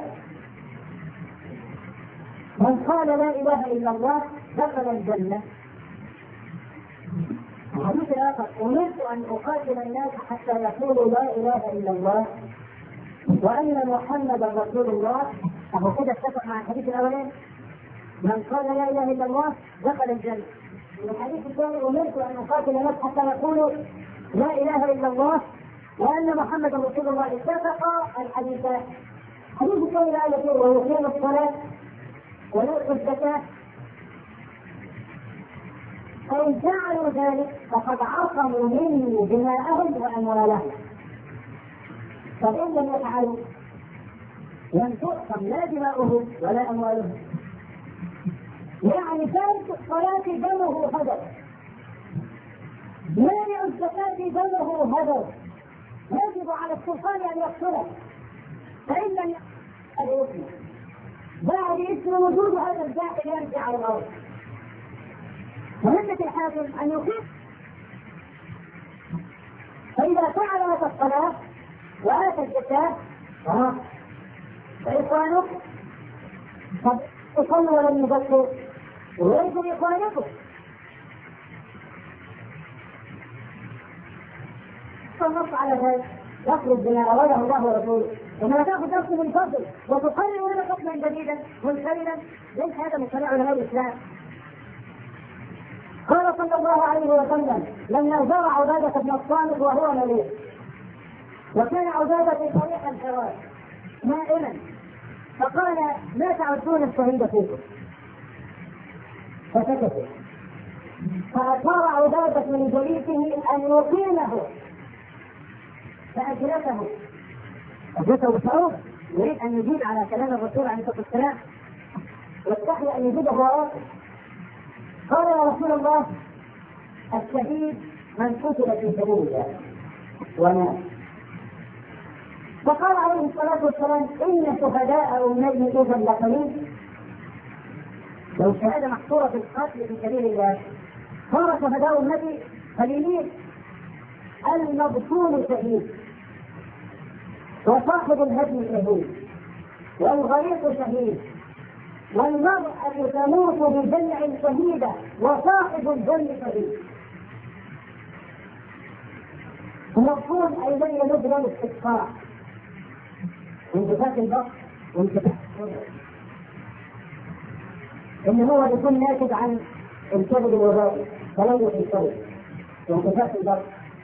من قال لا إله إلا الله دخل الجنة. الحديث الآخر أمرت أن أقاتل الناس حتى يقولوا لا إله إلا الله وأن محمدا رسول الله. أهو كده اتفق مع الحديث الأولاني، من قال لا إله إلا الله دخل الجنة. الحديث الثاني أمرت أن أقاتل الناس حتى يقولوا لا إله إلا الله وأن محمدا رسول الله. اتفق الحديثان. حديث الثاني لا يقول ويقيم الصلاة ويؤتي الزكاة، فإن فعلوا ذلك فقد عصموا مني دماءهم وأموالهم. فإن لم يفعلوا لم تؤخذ لا دماؤهم ولا أموالهم. يعني تارك الصلاة دمه هدر، مانع الزكاة دمه هدر، يجب على السلطان أن يقتله، فإن لم يقتل بعد اسم وجود هذا الجاهل يرجع على الأرض. مهمة الحاكم أن يقيم، فإذا فعل هذا الصلاة وآتى الزكاة فإخوانه قد يصلوا ولم يبكوا ويجب إخوانكم. فالنص على ذلك يخرج بما أراده الله ورسوله، وما تأخذ نفس من فضل وتقرر لنا حكما جديدا منفردا ليس هذا من شريعة علماء الإسلام. قال صلى الله عليه وسلم لما زار عبادة بن الصامت وهو مريض، وكان عبادة في طريق الفراش نائما، فقال ما تعدون الشهيد فيكم؟ فسكتوا، فأشار عبادة من جليسه أن يقيمه فأجلسه أجلسه بالشعور، يريد أن يجيب على كلام الرسول عليه الصلاة والسلام واستحي أن يجيبه وراءه. قال يا رسول الله الشهيد من قتل في سبيل الله ومات. فقال عليه الصلاة والسلام إن شهداء أمتي إذا لقليل. لو الشهادة محصورة في القتل في سبيل الله صار شهداء أمتي قليلين. المبطول شهيد، وصاحب الهدم شهيد، والغريق شهيد، والمرأة تموت بجمع شهيدة، وصاحب الدم شهيد. المفهوم أيضا يمد له الاستقطاع، انتفاخ البطن وانتفاخ الصدر، إن هو يكون ناتج عن الكبد الوظائي تلوث الكبد وانتفاخ البطن.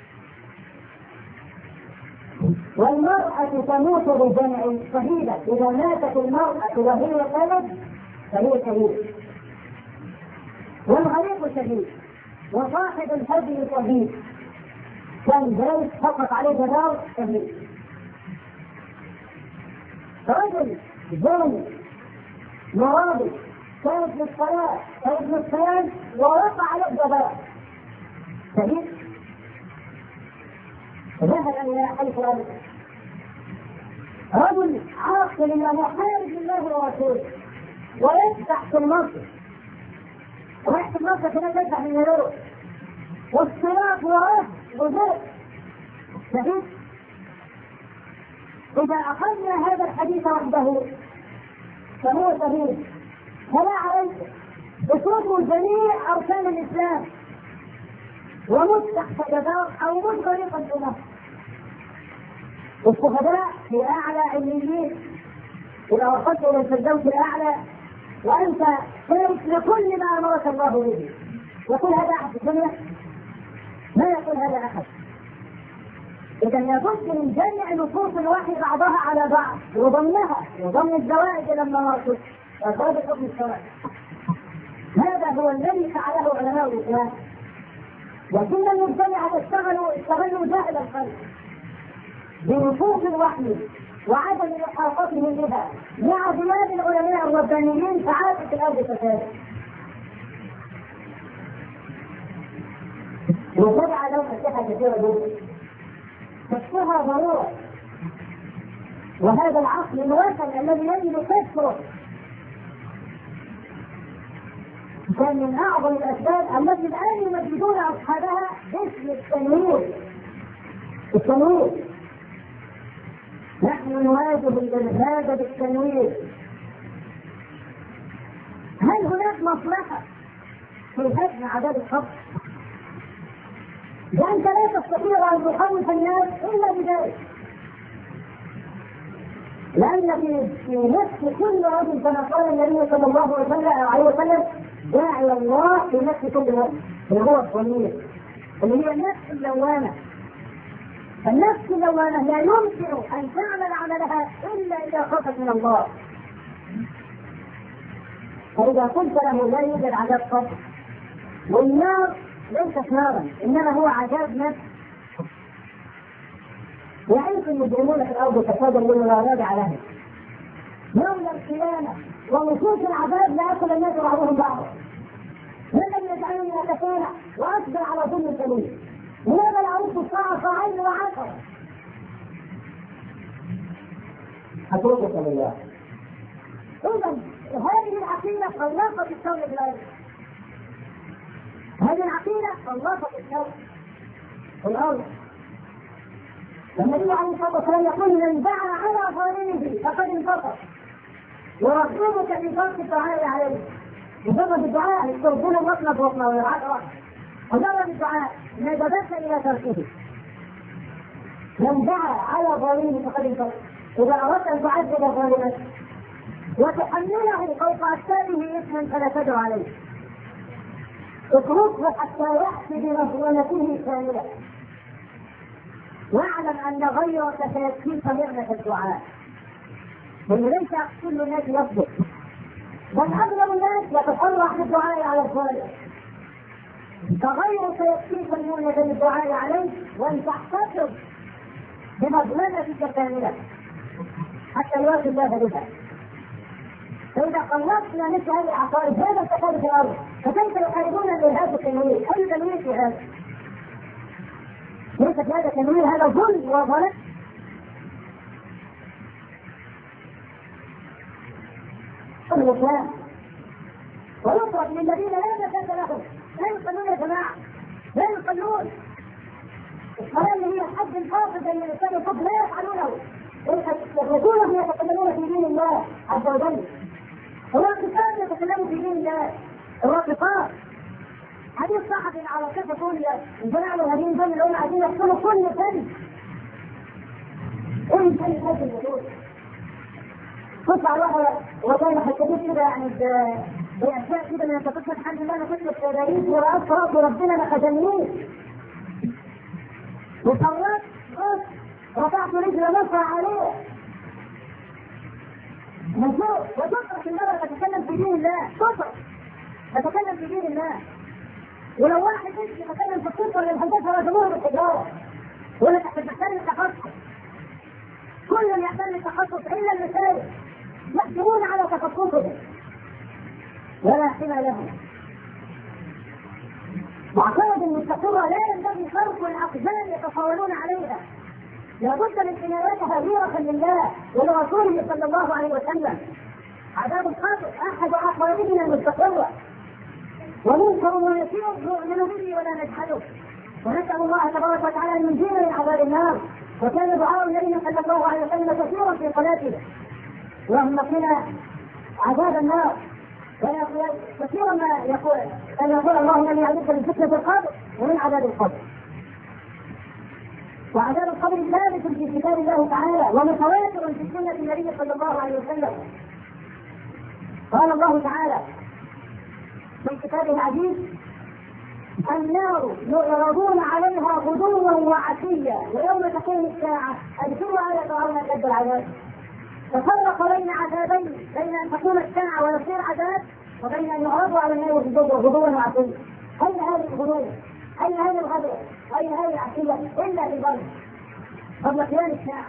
والمرأة تموت بجمع شهيدة، إذا ماتت المرأة وهي ولد فهي شهيد. والغريق شهيد، وصاحب الهدي شهيد، كان زيت فقط عليه جدار شهيد. رجل زاني مرابي كانت للصلاة كانت للصيام ووقع على الجدار شهيد. ذهب إلى حيث رجل رجل عاقل ومحارب لله ورسوله ويفتح في المصر ويحت المصر كما يفتح من يدور والصراط وراه وزير شهيد. إذا أخذنا هذا الحديث وحده فهو شهيد. فلا عليك بصوت جميع أركان الإسلام ومت تحت جدار أو مت غريقا في مصر. الشهداء في أعلى عليين إذا وصلت إلى الفردوس الأعلى وأنت تارك لكل ما أمرك الله به يقول هذا أحد في الدنيا؟ ما يقول هذا أحد. إذا لابد من جمع نصوص الوحي بعضها على بعض وضمنها وضمن الزوائد إلى المواقف وإخراج الحكم الشرعي. هذا هو الذي فعله علماء الإسلام. لكن المبتدعة اشتغلوا اشتغلوا جاهل الخلق بنصوص الوحي وعدم إحاطتهم بها مع غياب العلماء الربانيين فعادت في الأرض فساد. المبتدعة لهم أسلحة كثيرة جدا كشفها ضرورة، وهذا العقل الوثن الذي يجب كسره كان من أعظم الأسباب التي الآن يمجدون أصحابها باسم التنوير. التنوير نحن نواجه الإرهاب بالتنوير. هل هناك مصلحة في هدم عذاب القبر؟ لأنك لا تستطيع أن تخوف الناس إلا بذلك، لأن في في نفس كل رجل كما قال النبي صلى الله عليه وسلم داعي الله في نفس كل نفس اللي هو الضمير اللي هي النفس اللوامة. النفس اللوامة لا يمكن أن تعمل عملها إلا إذا خافت من الله. فإذا قلت له لا يوجد عذاب قبر والنار ليست نارا إنما هو عذاب نفس، يعيش المجرمون في الأرض فسادا للمراد عليهم يوم القيامة ونصوص العذاب لا يأكل الناس بعضهم بعضا. لمن يجعلني أتكالى وأصبر على ظلم السبيل لماذا لا أعرف الساعة صاعين وعشرة؟ أتوقف لله. إذا هذه العقيدة خلقت الكون بالأرض. هذه العقيدة خلقت الكون بالأرض. النبي عليه الصلاة والسلام يقول من دعا على ظالمه فقد انتصر ورغبك في فرق الدعاء عليه. مجرد الدعاء يسترجون الوطن بوطنه ويرعاه. مجرد الدعاء ندبت إلى تركه. من دعا على ظالمه فقد انتصر. إذا أردت أن تعذب ظالمك وتحمله فوق أكتافه إثما فلا تدع عليه. اتركه حتى يأتي بمظلمته كاملة. واعلم أن غيرك سيكفيك نعمة الدعاء. وإن ليس كل الناس يصدق بل أغلب الناس يتفرح بالدعاء على الظالم. فغيرك يكفيك نعمة الدعاء عليه وأن تحتفظ بمظلمتك كاملة حتى يوافي الله بها. فإذا قلصنا مثل هذه العقائد هذا الفساد في الأرض فكيف يحاربون الإرهاب التنوير؟ أي تنوير في هذا؟ ليس هذا تنوير، هذا ظلم وظلم. الإسلام ونصرة للذين لا زكاة لهم لا يصلون يا جماعة لا يصلون. الصلاة اللي هي الحد الفاصل بين الإنسان والكفر لا يفعلونه. يقولون يتكلمون في دين الله عز وجل. الواقفات يتكلمون في دين الله. الواقفات حديث صحفي على كيف يقول الجماعة الهدين دول اللي هم عايزين يحصلوا كل سنة. كل سنة هذا الوجود. تطلع واحدة وكان حكيت كده يعني بأشياء كده من التفكير الحمد لله أنا كنت في باريس ورأت فرق وربنا ما خدمنيش. وصرت بص رفعت رجل نصر عليه. من فوق وتطرق المرة تتكلم في دين الله. تطرق تتكلم في دين الله. ولو واحد يجي يتكلم في الطب ولا الهندسة رجموه بالحجارة ولا تحت محتاج التخصص. كل يحتاج التخصص إلا المسائل يحكمون على تخصصهم ولا حمى لهم. وعقائد المستقرة لا ينبغي خلق الأقدام يتطاولون عليها. لابد من حمايتها غيرة لله ولرسوله صلى الله عليه وسلم. عذاب القبر أحد عقائدنا المستقرة ومنكر ونكير نؤمن به ولا نجحده. ونسأل الله تبارك وتعالى أن ينجينا من عذاب النار. وكان دعاء النبي صلى الله عليه وسلم كثيرا في صلاته اللهم قنا عذاب النار. كثيرا ما يقول أن يقول اللهم إني أعوذ بك من فتنة القبر ومن عذاب القبر. وعذاب القبر ثابت في كتاب الله تعالى ومتواتر في سنة النبي صلى الله عليه وسلم. قال الله تعالى في كتابه العزيز النار يعرضون عليها غدوا وعشيا ويوم تقوم الساعة أدخلوا على فرعون أشد العذاب. ففرق بين عذابين، بين أن تقوم الساعة ويصير عذاب وبين أن يعرضوا على النار غدوا وعشيا. أين هذه الغدو؟ أين هذه الغدوة؟ أين هذه العشية؟ إلا في البر قبل قيام الساعة.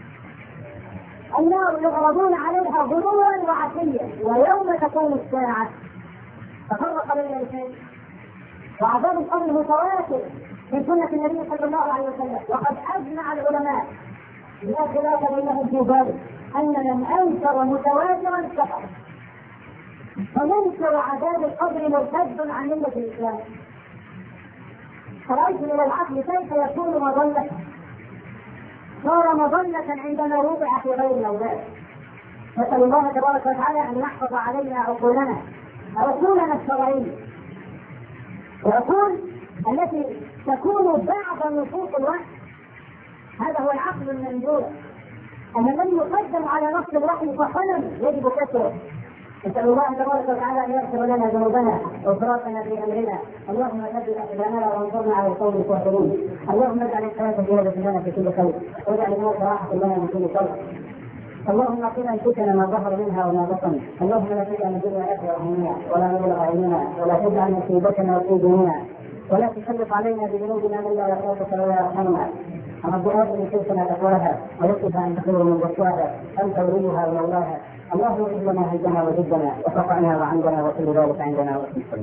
النار يعرضون عليها غدوا وعشيا ويوم تقوم الساعة. ففرق بين الاثنين. وعذاب القبر متواتر في سنة النبي صلى الله عليه وسلم، وقد أجمع العلماء لا خلاف بينهم في ذلك أن من أنكر متواترا كفر. فمنكر عذاب القبر مرتد عن ملة الإسلام. فرأيت من العقل كيف يكون مظلة، صار مظلة عندما وضع في غير مولاه. نسأل الله تبارك وتعالى أن يحفظ علينا عقولنا عقولنا الشرعية، العقول التي تكون بعد نصوص الوحي. هذا هو العقل المنجور، أن من يقدم على نص الوحي فخلل يجب كسره. نسأل الله تبارك وتعالى أن يغفر لنا ذنوبنا وإسرافنا في أمرنا. اللهم ثبت أقدامنا وانصرنا على القوم الكافرين. اللهم اجعل الحياة زيادة لنا في كل خير واجعل الموت راحة لنا من كل شر. اللهم قنا فتن ما ظهر منها وما بطن. اللهم لا تجعل الدنيا أكبر همنا ولا مبلغ علمنا ولا تجعل مصيبتنا في ديننا ولا تسلط علينا بذنوبنا من لا يخافك ولا يرحمنا. رب آت نفوسنا تقواها ويكفها أن تخير من زكاها أنت وليها ومولاها. اللهم اغفر لنا هدنا وجدنا وقطعنا وعندنا وكل ذلك عندنا وكل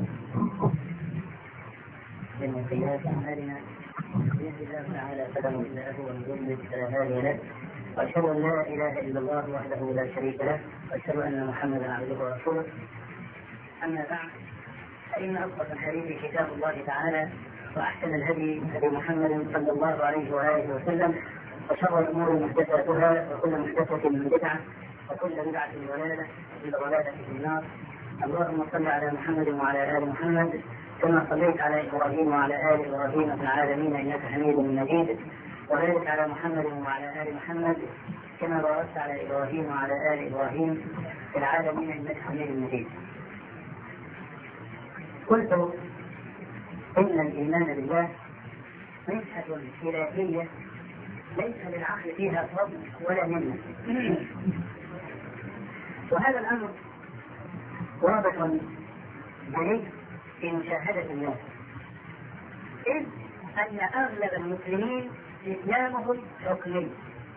من سيئات أعمالنا يهدي الله تعالى فلا مضل له ومن يضلل فلا هادي له. وأشهد أن لا إله إلا الله وحده لا شريك له وأشهد أن محمدا عبده ورسوله. أما بعد، فإن أصدق الحديث كتاب الله تعالى وأحسن الهدي هدي محمد صلى الله عليه وآله وسلم وشر الأمور محدثاتها وكل محدثة بدعة وكل بدعة ضلالة وكل ضلالة في النار. اللهم صل على محمد وعلى آل محمد كما صليت على إبراهيم وعلى آل إبراهيم في العالمين إنك حميد مجيد. وبارك على محمد وعلى آل محمد كما باركت على إبراهيم وعلى آل إبراهيم في العالمين إنك حميد مجيد. قلت إن الإيمان بالله منحة إلهية ليس للعقل فيها فضل ولا منة. وهذا الأمر واضح جلي في مشاهدة الناس، إذ أن أغلب المسلمين إسلامهم حكمي.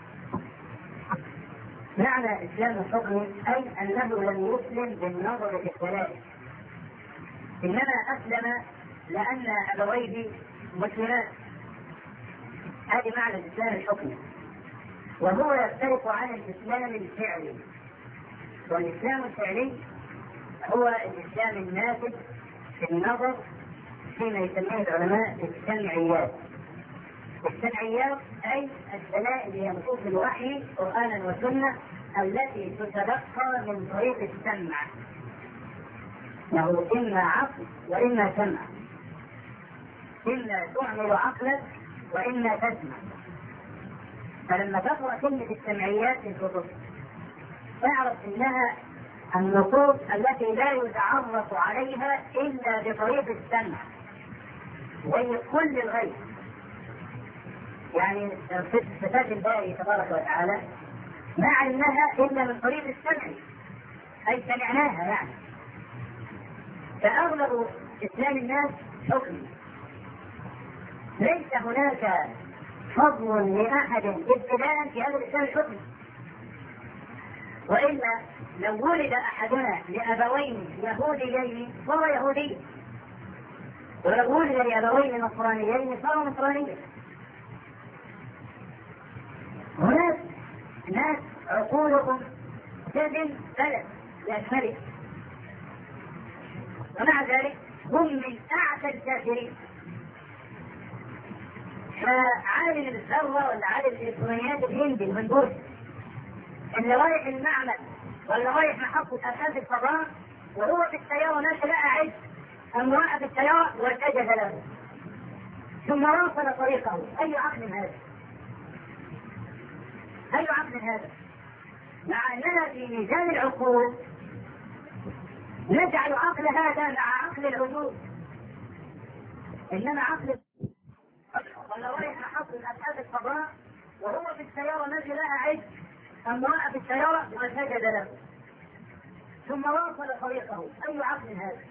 معنى إسلام حكمي أي أنه لم يسلم بالنظر في الدلائل، إنما أسلم لأن أبويه مسلمان. هذه معنى الإسلام الحكمي، وهو يختلف عن الإسلام الفعلي. والإسلام الفعلي هو الإسلام الناتج في النظر فيما يسميه العلماء السمعيات. السمعيات أي الدلائل هي نصوص الوحي قرآنا وسنة التي تتلقى من طريق السمع، له إما عقل وإما سمع، إما تعمل عقلك وإما تسمع. فلما تقرأ كلمة السمعيات في الكتب تعرف إنها النصوص التي لا يتعرف عليها إلا بطريق السمع، زي كل الغيب. يعني صفات الباري تبارك وتعالى ما علمناها إلا من طريق السمع، أي سمعناها يعني. فأغلب إسلام الناس حكم، ليس هناك فضل لأحد ابتداء في هذا الإسلام الحكم. وإلا لو ولد أحدنا لأبوين يهوديين فهو يهودي، ولو ولد لأبوين نصرانيين فهو نصراني. هناك ناس عقولهم سجن بلد بأكمله، ومع ذلك هم من أعتى الكافرين. فعالم الثروة ولا عالم الإلكترونيات الهندي المنبوذ اللي رايح المعمل ولا رايح محطة أبحاث الفضاء وهو في السيارة ماشي لقى عز امرأة في السيارة وارتجز له ثم واصل طريقه. أي عقل هذا؟ أي عقل هذا؟ مع أننا في ميزان العقول نجعل عقل هذا مع عقل الوجود. انما عقل ولا رايح محطة ابحاث الفضاء وهو في السيارة نزل لها عد ثم وقف السيارة وسجد له ثم واصل طريقه. اي عقل هذا؟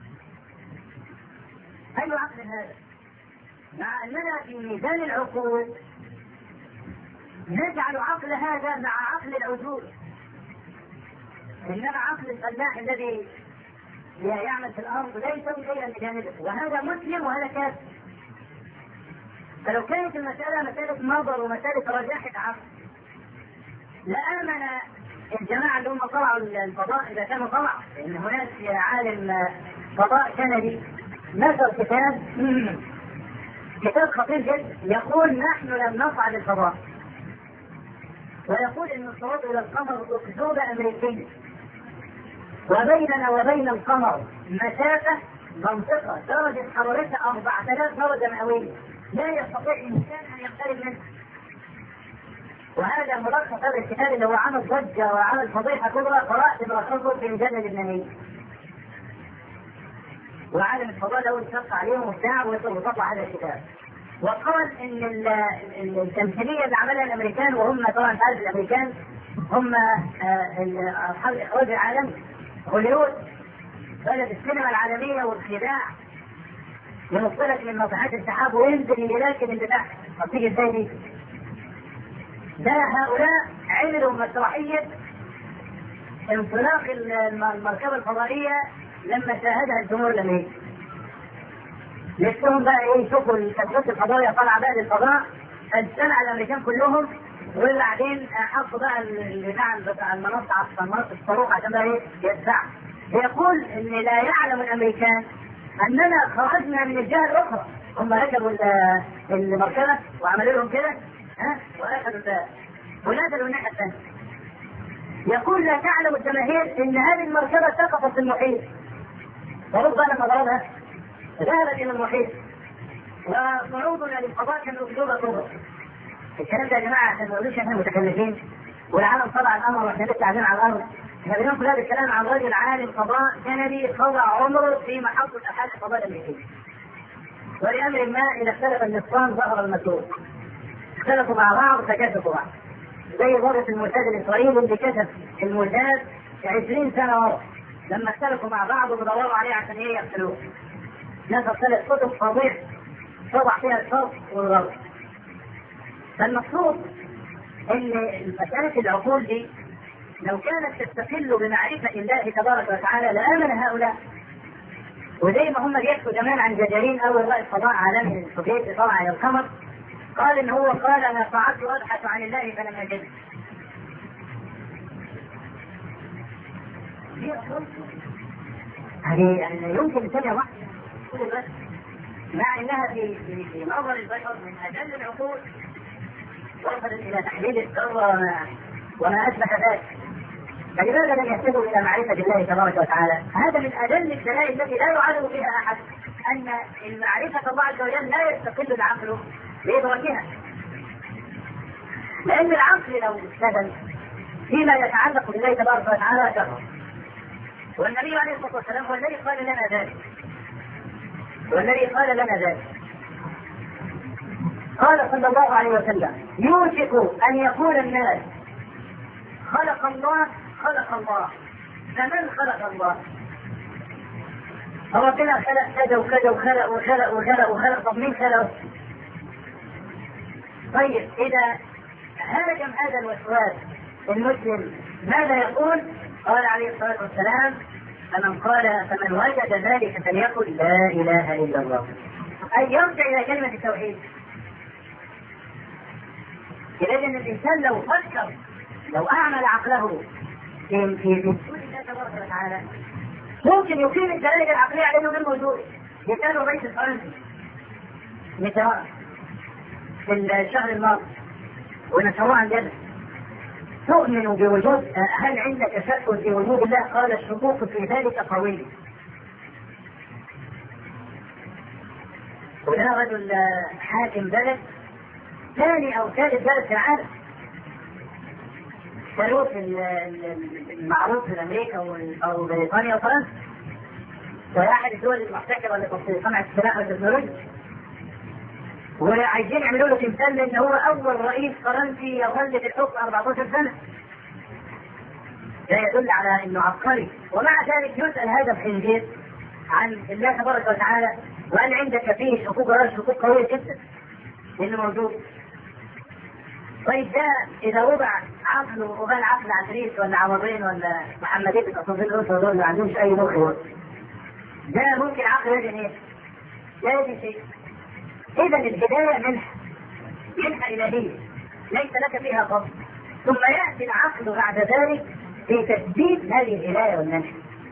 اي عقل هذا؟ مع اننا في ميزان العقول نجعل عقل هذا مع عقل العجول، انما عقل الفلاح الذي يعمل في الارض لا يسوي شيئا بجانبه، وهذا مسلم وهذا كافر. فلو كانت المسألة مسألة نظر ومسألة رجاحة عقل لآمن الجماعة اللي هم طلعوا الفضاء إذا كانوا طلع، إن هناك عالم فضاء كندي نشر كتاب كتاب خطير جدا يقول نحن لم نصعد الفضاء، ويقول إن الصعود إلى القمر أكذوبة أمريكية، وبيننا وبين القمر مسافة منطقة درجة حرارتها أربعة آلاف درجة مئوية لا يستطيع الإنسان أن يقترب منه. وهذا ملخص هذا الكتاب اللي هو عمل ضجة وعمل فضيحة كبرى، قرأت ملخصه في مجلد لبناني. وعالم الفضاء له انشق عليهم وبتاع وطلع هذا الكتاب. وقال ان التمثيليه اللي عملها الامريكان، وهم طبعا تعرف الامريكان هم اصحاب اخراج العالم، هوليوود بلد السينما العالميه والخداع، ينطلق من ناطحات السحاب وينزل يلاكن اللي تحت. طب تيجي ازاي دي؟ ده هؤلاء عملوا مسرحيه انطلاق المركبه الفضائيه لما شاهدها الجمهور الامريكي. نفسهم بقى ايه يشوفوا الكتكوت الفضائيه طالعه بقى للفضاء، فاجتمع الامريكان كلهم وبعدين حطوا بقى بتاع المنصه على المنصه الصاروخ عشان بقى ايه يدفع. يقول ان لا يعلم الامريكان اننا خرجنا من الجهه الاخرى. هم ركبوا المركبه وعملوا لهم كده ها واخذوا ونزلوا الناحيه الثانيه. يقول لا تعلم الجماهير ان هذه المركبه سقطت في المحيط، وربما لما ضربها ذهبت الى المحيط، وصعودنا للفضاء كان اسلوبا كبرى. الكلام ده يا جماعه عشان ما نقولوش احنا متكلفين والعالم طلع الامر واحنا لسه قاعدين على الارض. احنا بنقول هذا الكلام عن رجل عالم فضاء كندي قضى عمره في محطه ابحاث الفضاء الامريكيه. ولامر ما اذا اختلف النصفان ظهر المسروق. اختلفوا مع بعض فكشفوا بعض. زي ضربة الموساد الاسرائيلي اللي كشف الموساد عشرين سنه ورا لما اختلفوا مع بعض وبدوروا عليه عشان ايه يقتلوه. نشر ثلاث كتب فظيع وضع فيها الشرط والغلط. فالمقصود ان مسألة العقول دي لو كانت تستقل بمعرفة الله تبارك وتعالى لآمن هؤلاء. وزي ما هم بيحكوا زمان عن جاجارين اول رائد فضاء عالمي السوفيتي طلع الى القمر، قال ان هو قال انا قعدت ابحث عن الله فلم اجده. هذه يعني يمكن ثانية واحدة بس مع انها في في, في نظر البشر من اجل العقول وصلت الى تحديد الذره وما, وما اشبه ذلك. فلماذا لم يهتدوا الى معرفه الله تبارك وتعالى؟ هذا من اجل الدلائل التي لا يعارض فيها احد ان المعرفه الله عز وجل لا يستقل العقل بادراكها. لان العقل لو اشتغل فيما يتعلق بالله تبارك وتعالى شر. والنبي عليه الصلاه والسلام هو الذي قال لنا ذلك. والذي قال لنا ذلك قال صلى الله عليه وسلم يوشك ان يقول الناس خلق الله خلق الله فمن خلق الله؟ ربنا خلق كذا وكذا وخلق وخلق وخلق وخلق طب مين خلق؟ طيب اذا هاجم هذا الوسواس المسلم ماذا يقول؟ قال عليه الصلاه والسلام فمن قال فمن وجد ذلك فليقل لا اله الا الله، اي يرجع الى كلمه التوحيد. اذا الانسان لو فكر لو اعمل عقله في في وجود الله تبارك وتعالى ممكن يقيم الدلائل العقليه على انه غير موجود. مثال الرئيس الفرنسي مثال في الشهر الماضي ونشروه عن جد تؤمن بوجود، هل عندك شك في وجود الله؟ قال الشكوك في ذلك قوي. وده رجل حاكم بلد ثاني او ثالث بلد في العالم، ثالوث المعروف في امريكا او بريطانيا وفرنسا. وهي احد الدول المحتكره اللي في صناعه السلاح والتكنولوجيا، وعايزين يعملوا له تمثال لان هو اول رئيس فرنسي يظل في الحكم أربعتاشر سنه. ده يدل على انه عبقري. ومع ذلك يسال هذا الخنزير عن الله تبارك وتعالى وهل عندك فيه شكوك ولا شكوك قويه جدا انه موجود. طيب ده اذا وضع عقله وبال عقل عفريت ولا عوضين ولا محمدين الاصابين الاسره دول ما عندهمش اي مخ، ده ممكن عقل يجي ايه؟ لا يجي شيء. اذا الهدايه منحه منحه الهيه ليس لك فيها فضل، ثم ياتي العقل بعد ذلك في تثبيت هذه الهدايه والمنحه.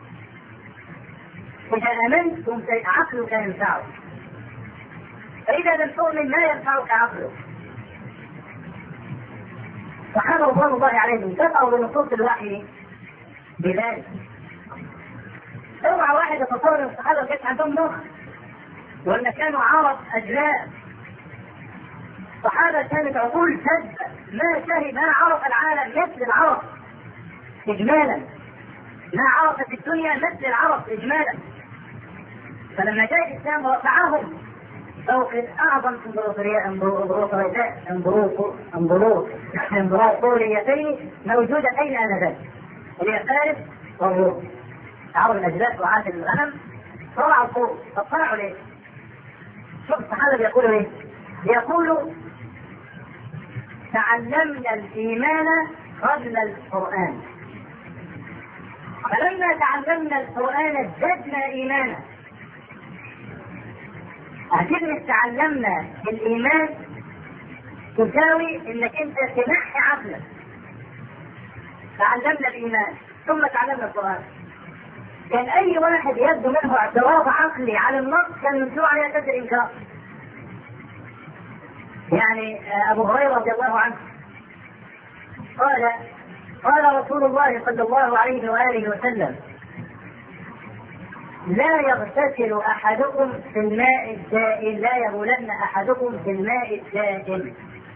اذا امنت عقلك ينفعك، فاذا لم تؤمن ما ينفعك عقلك. صحابه رضوان الله عليهم تبعوا بنصوص الوحي بذلك. اوعى واحد يتصور ان الصحابه كانت عندهم مخ ولا كانوا عرب اجلاء. الصحابه كانت عقول سد ما شهد ما عرف العالم مثل العرب اجمالا، ما عرف في الدنيا مثل العرب اجمالا. فلما جاء الاسلام ورفعهم فوق اعظم امبراطوريتين موجودتين انذاك، اللي هي فارس والروم. عرب الاجلاء وعاد الغنم طلعوا فوق. طب طلعوا ليه؟ شوف الصحابه بيقولوا ايه؟ بيقولوا تعلمنا الايمان قبل القران، فلما تعلمنا القران ازددنا ايمانا. كلمة تعلمنا الإيمان تساوي إنك أنت تنحي عقلك. تعلمنا الإيمان ثم تعلمنا القرآن. كان أي واحد يبدو منه اعتراض عقلي على النص كان يمسوه على أساس الإنكار. يعني أبو هريرة رضي الله عنه قال قال رسول الله صلى الله عليه وآله وسلم: لا يغتسل أحدكم في الماء السائل، لا يبولن أحدكم في الماء السائل.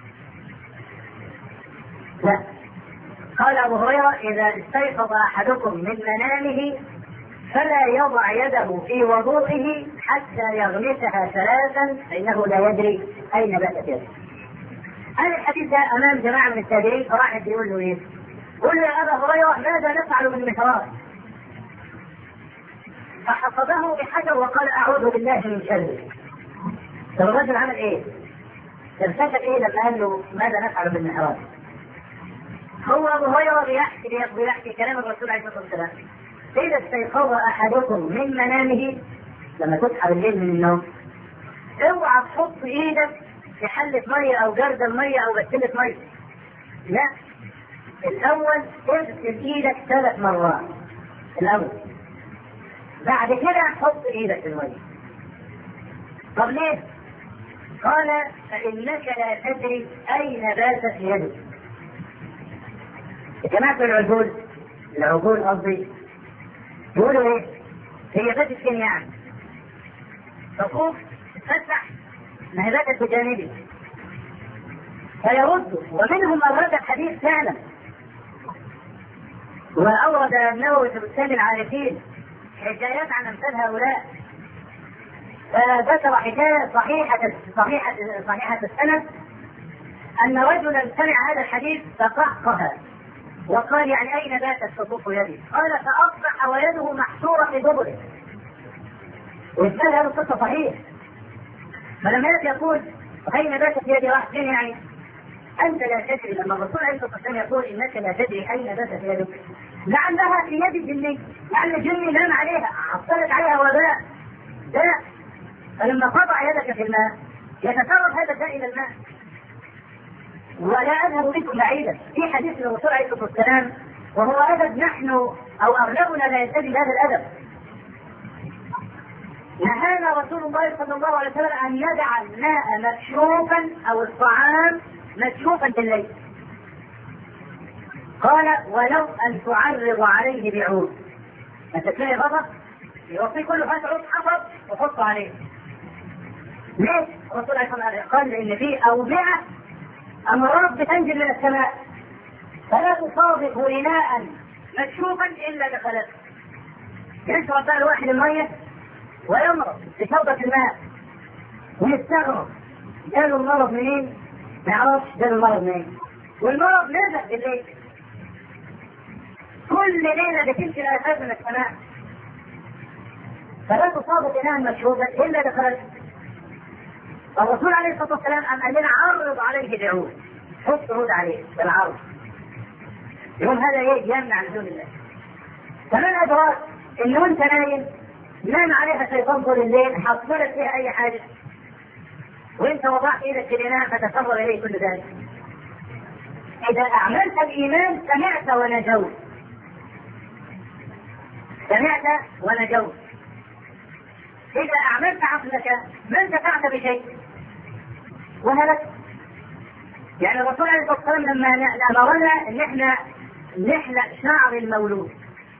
لا. قال أبو هريرة: إذا استيقظ أحدكم من منامه فلا يضع يده في وضوئه حتى يغمسها ثلاثا فإنه لا يدري أين باتت يده. هذا الحديث ده أمام جماعة من التابعين، فواحد يقول له إيه؟ قل يا أبا هريرة ماذا نفعل بالمحراب؟ فحفظه بحجر وقال: أعوذ بالله من شره. طب الرجل عمل إيه؟ ارتكب إيه لما قال له ماذا نفعل بالمحراب؟ هو أبو هريرة بيحكي بيحكي كلام الرسول عليه الصلاة والسلام: إذا استيقظ أحدكم من منامه، لما تصحى بالليل من النوم اوعى تحط إيدك في حلة مية أو جردة مية أو بسلة مية. لا، الأول اغسل إيدك ثلاث مرات الأول، بعد كده حط ايدك في الميه. طب ليه؟ قال: فانك لا تدري اين باتت يدك. جماعة العقول العقول قصدي يقولوا ايه؟ هي باتت فين يعني؟ تقوم تفتح ما هي باتت بجانبي فيردوا، ومنهم اورد الحديث فعلا، واورد النووي في بستان العارفين حكايات عن امثال هؤلاء. فذكر حكايه صحيحه صحيحه صحيحه السند ان رجلا سمع هذا الحديث فقهقه وقال: يعني اين باتت تطوف يدي؟ قال: فاصبح ويده محشوره في دبره. وإسناد هذا القصه صحيح. فلما يقول اين باتت يدي راح فين يعني؟ انت لا تدري. لما الرسول عليه الصلاه والسلام يقول انك لا تدري اين باتت يدك، لعلها في يد الجني، لعل الجني نام عليها عطلت عليها وباء داء، فلما قطع يدك في الماء يتسرب هذا الداء الى الماء. ولا اذهب بكم بعيدا، في حديث الرسول عليه الصلاه والسلام وهو ادب نحن او اغلبنا لا يلتزم هذا الادب. نهانا رسول الله صلى الله عليه وسلم ان ندع الماء مكشوفا او الطعام مكشوفا بالليل. قال: ولو ان تعرض عليه بعود. انت تلاقي غضب يوصي كل فتره عود حصب وحطه عليه. ليه؟ الرسول عليه الصلاه والسلام قال: ان في اوبئه امراض بتنزل من السماء فلا تصادف اناء مكشوفا الا دخلته. يشرب بقى الواحد الميه ويمرض بشربة الماء ويستغرب جاله المرض منين؟ ما يعرفش جاله المرض منين، والمرض نزل بالليل. كل ليلة بتمشي الآفات من السماء، فلا تصاب إناء مشروبا إلا دخلت. الرسول عليه الصلاة والسلام قال لنا عرض عليه بعود، حط عود عليه بالعرض، يوم هذا ايه؟ يمنع نزول الله. كمان أدراك إن وأنت نايم نام عليها شيطان طول الليل، حصلت فيها أي حاجة، وأنت وضعت إيدك في الإناء فتسرب إليه كل ذلك. إذا أعملت الإيمان سمعت ونجوت، سمعت ونجوت. إذا أعملت عقلك ما انتفعت بشيء وهلك. يعني الرسول عليه الصلاة والسلام لما أمرنا إن إحنا نحلق شعر المولود،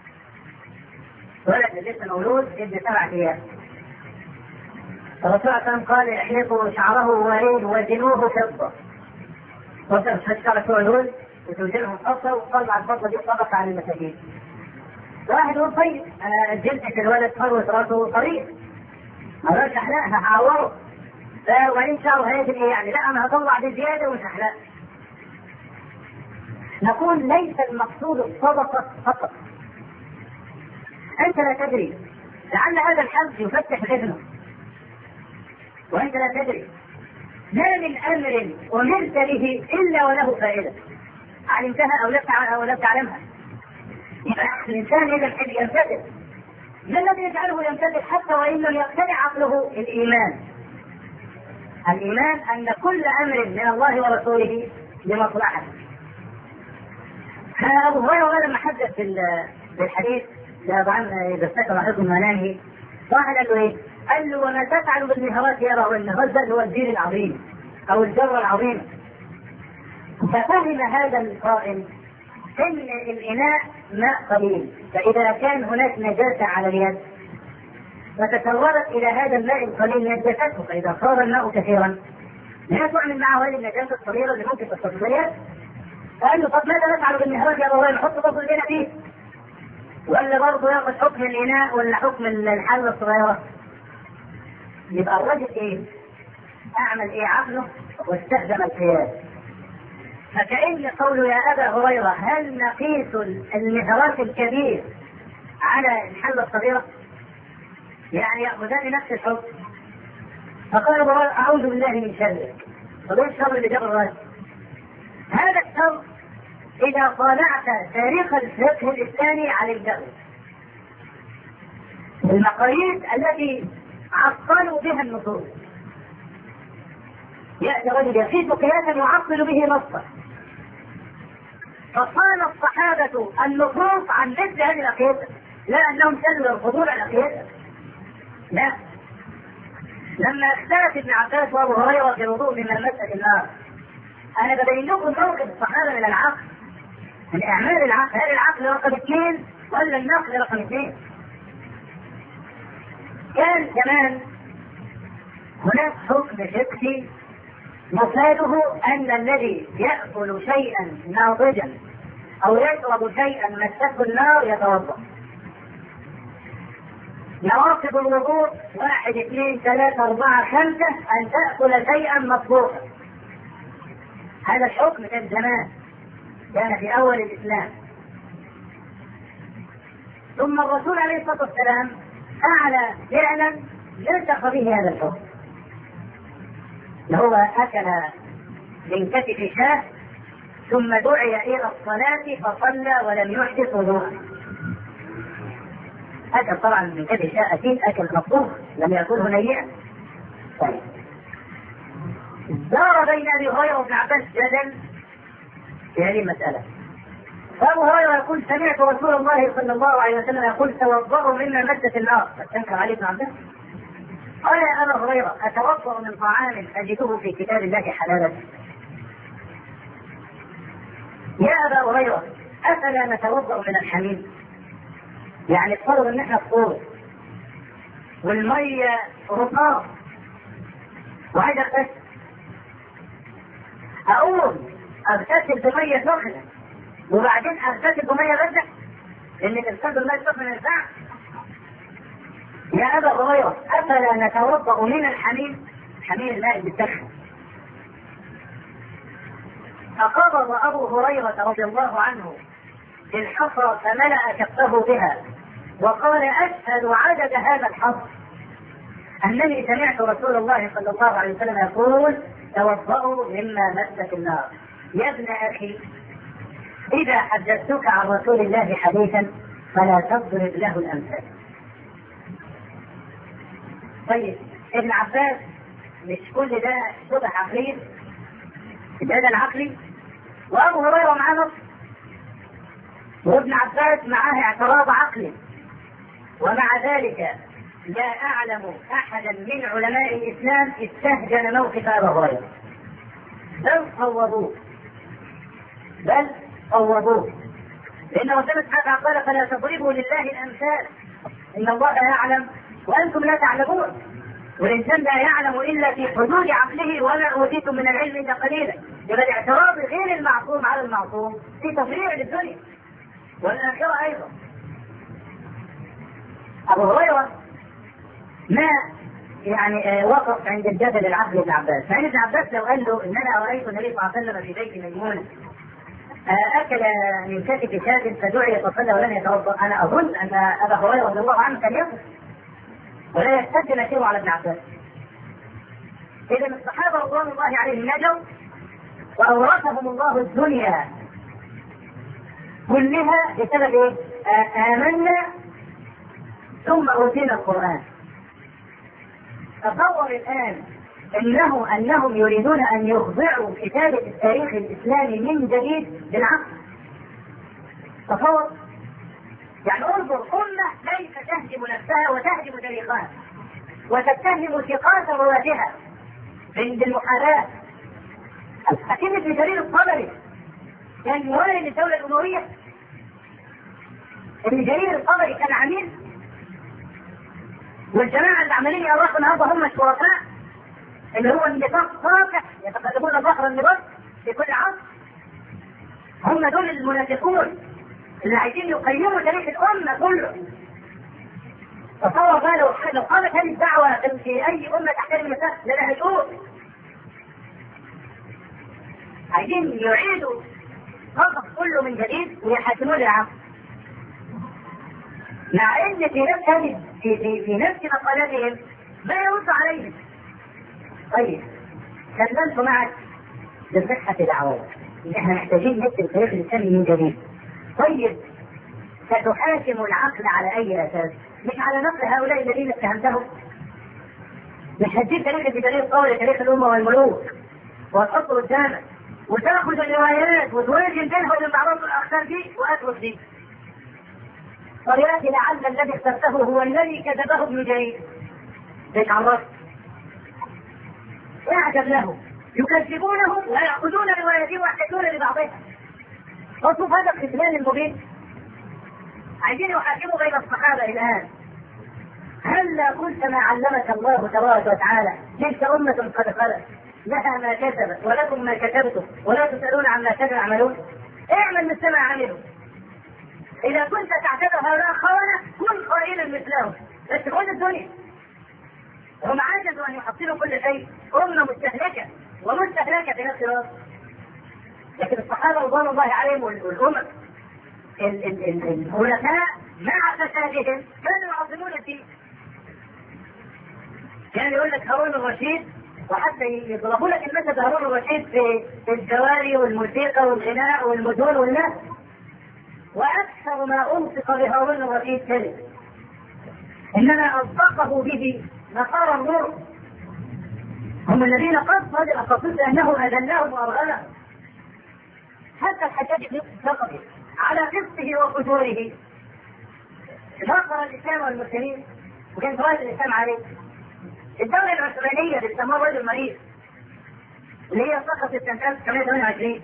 ولد لسه مولود ابن سبعة أيام، الرسول عليه الصلاة والسلام قال احلقوا شعره وإيه وزنوه فضة، وتمسك شعر المولود وتوزنهم فضة وتطلع الفضة دي طبقة على المساجين. واحد يقول طيب أنا جلدة الولد فروة راسه طريق، ما بقاش أحلقها هعوره، وبعدين شعره هيجري إيه يعني؟ لا أنا هطلع بزيادة ومش هحلقها. نقول ليس المقصود الصدقة فقط، أنت لا تدري لعل هذا الحج يفتح ابنه وأنت لا تدري. ما من أمر أمرت به إلا وله فائدة، علمتها أو لم تعلمها. الإنسان إذا الحج يمتثل، ما الذي يجعله يمتثل حتى وإن لم يقتنع عقله؟ الإيمان. الإيمان أن كل أمر من الله ورسوله لمصلحة. أبو هريرة لما حدث في الحديث طبعا إذا استكبر أحدكم منامه، واحد قال له إيه؟ قال له وما تفعل بالمهرات يا رب؟ المهرات ده هو الدين العظيم أو الجر العظيم. ففهم هذا القائل إن الإناء ماء قليل، فإذا كان هناك نجاسة على اليد فتسربت إلى هذا الماء القليل نجسته، فإذا صار الماء كثيرا لا تعمل معه هذه النجاسة الصغيرة اللي ممكن تصطدم اليد. قال له طب ماذا نفعل بالمهرات يا رب؟ نحط برضه الإناء فيه ولا برضه ياخذ حكم الإناء ولا حكم الحلة الصغيرة؟ يبقى الرجل إيه؟ أعمل إيه عقله واستخدم القياس. فكأن قوله يا أبا هريرة هل نقيس المهرات الكبير على الحلة الصغيرة؟ يعني يأخذان نفس الحكم. فقال ابو هريرة أعوذ بالله من شرك. طب ايش الشر اللي جاب الرجل؟ هذا الشر إذا طالعت تاريخ الفقه الإسلامي علمته. المقاييس التي عطلوا بها النصوص، يأتي رجل يقيس قياسا يعطل به نصا، فصان الصحابة النصوص عن مثل هذه الأقيسة، لا أنهم شلوا الخضوع الأقيسة، لا. لما اختلف ابن عباس وابو هريرة في الوضوء من مسألة النار، أنا ببين لكم موقف الصحابة من العقل، من إعمال العقل. هل العقل رقم اثنين ولا النقل رقم اثنين؟ كان زمان هناك حكم فقهي مفاده أن الذي يأكل شيئا ناضجا أو يشرب شيئا مسته النار يتوضأ. نواقض الوضوء واحد اثنين ثلاثة أربعة خمسة أن تأكل شيئا مطبوخا. هذا الحكم كان زمان، كان في أول الإسلام. ثم الرسول عليه الصلاة والسلام فعل فعلا نسخ به هذا الحكم، هو أكل من كتف شاة ثم دعي إلى الصلاة فصلى ولم يحدث وضوءا. أكل طبعا من كتف شاة أكيد أكل مطبوخ، لم يأكله نيئا. طيب دار بين أبي هريرة وابن عباس جدل في هذه المسألة. فأبو هريرة يقول سمعت رسول الله صلى الله عليه وسلم يقول توضأوا مما مست النار، فتنكر عليه ابن عباس. قال يا أبا هريرة أتوضأ من طعام أجده في كتاب الله حلالا؟ يا أبا هريرة أفلا نتوضأ من الحميم؟ يعني افترض ان احنا فطور والمية رطاب وعايز اغتسل، اقوم اغتسل بمية سخنة وبعدين اغتسل بمية باردة؟ لان الاغتسال بالمية السخنة ما ينفعش. يا أبا هريرة أفلا نتوضأ من الحميم؟ حميم الماء بالدخن. فقبض أبو هريرة رضي الله عنه بالحصى فملأ كفه بها وقال أشهد عدد هذا الحصى أنني سمعت رسول الله صلى الله عليه وسلم يقول توضأوا مما مست النار. يا ابن أخي إذا حدثتك عن رسول الله حديثا فلا تضرب له الأمثال. طيب ابن عباس مش كل ده شبه عقلي؟ ده العقلي وأبو هريرة معاه نص وابن عباس معاه اعتراض عقلي، ومع ذلك لا أعلم أحدا من علماء الإسلام استهجن موقف أبي هريرة، بل صوبوه بل صوبوه لأن ربنا سبحانه قال فلا تضربوا لله الأمثال إن الله يعلم وأنتم لا تعلمون، والإنسان لا يعلم إلا في حدود عقله وما أوتيتم من العلم إلا قليلا. يبقى الاعتراض غير المعصوم على المعصوم في تضييع للدنيا والآخرة أيضا. أبو هريرة ما يعني وقف عند الجبل العقل ابن عباس، فإن ابن عباس لو قال له إن أنا رأيت النبي صلى الله عليه وسلم في بيت ميمونة أكل من كتف شاة فدعي فصلى ولم يتوضأ، أنا أظن أن أبا هريرة رضي الله عنه كان يقف ولا يشتد نسيره على ابن عباس. إذا الصحابة رضوان الله عليهم نجوا وأورثهم الله الدنيا كلها بسبب إيه؟ آمنا ثم أوتينا القرآن. تصور الآن إنه أنهم يريدون أن يخضعوا كتابة التاريخ الإسلامي من جديد بالعقل. تصور يعني انظر أمة كيف تهدم نفسها وتهدم تاريخها وتتهم ثقات رواتها بالمحاذاة. أكيد ابن جرير الطبري كان موالي للدولة الأموية. ابن جرير الطبري كان عميل، والجماعة العملية أراقوا النهارده هم الشرفاء اللي هو النفاق صافح يتقدمون ظهر النبض في كل عصر. هم دول المنافقون اللي عايزين يقيموا تاريخ الأمة كله. تصور بقى لو لو قامت هذه الدعوة في أي أمة تحترم النساء لا هتقول عايزين يعيدوا الخلق كله من جديد ويحاكموه للعقل، مع ان في نفس هذه في, في, في نفس مقالاتهم ما يرد عليهم. طيب كلمت معك بصحة دعوات ان احنا محتاجين نكتب التاريخ الاسلامي من جديد. طيب ستحاكم العقل على اي اساس؟ مش على نقل هؤلاء الذين اتهمتهم؟ مش هتجيب تاريخ الجدارية القوي تاريخ الامه والملوك وتحطه قدامك وتاخذ الروايات وتوازن بينها وبين بعض الاخبار دي واترك دي. طريقة لعل الذي اخترته هو الذي كتبه ابن جرير بن عرف. يعجب له يكذبونه ويأخذون روايته ويحتجون لبعضها. وشوف هذا الخذلان المبين. عايزين يحاكموا بين الصحابة الآن. هلا قلت ما علمك الله تبارك وتعالى تلك أمة قد خلت لها ما كسبت ولكم ما كسبتم ولا تسألون عما كانوا يعملون. اعمل مثل ما عملوا. إذا كنت تعتبر هؤلاء خونة كن قائلا مثلهم، بس كل الدنيا هم عجزوا أن يحصلوا كل شيء. أمة مستهلكة ومستهلكة في نفس الوقت. لكن الصحابة رضوان الله عليهم والأمم الخلفاء مع فسادهم كانوا يعظمون الدين. كان يقول لك هارون الرشيد، وحتى يضربوا لك المثل هارون الرشيد في في الجواري والموسيقى والغناء والمدن والناس. وأكثر ما أنطق بهارون الرشيد كلمة إنما أنطقه به نصارى النور، هم الذين قد صدق قصد أنه أذلهم وأرغمهم. حتى الحجاج بن يوسف على قسطه وفجوره نصر الإسلام والمسلمين وكان راية الإسلام عليه. الدولة العثمانية اللي بيسموها رجل مريض اللي هي سقطت سنة ألف وتسعمائة وثمانية وعشرين،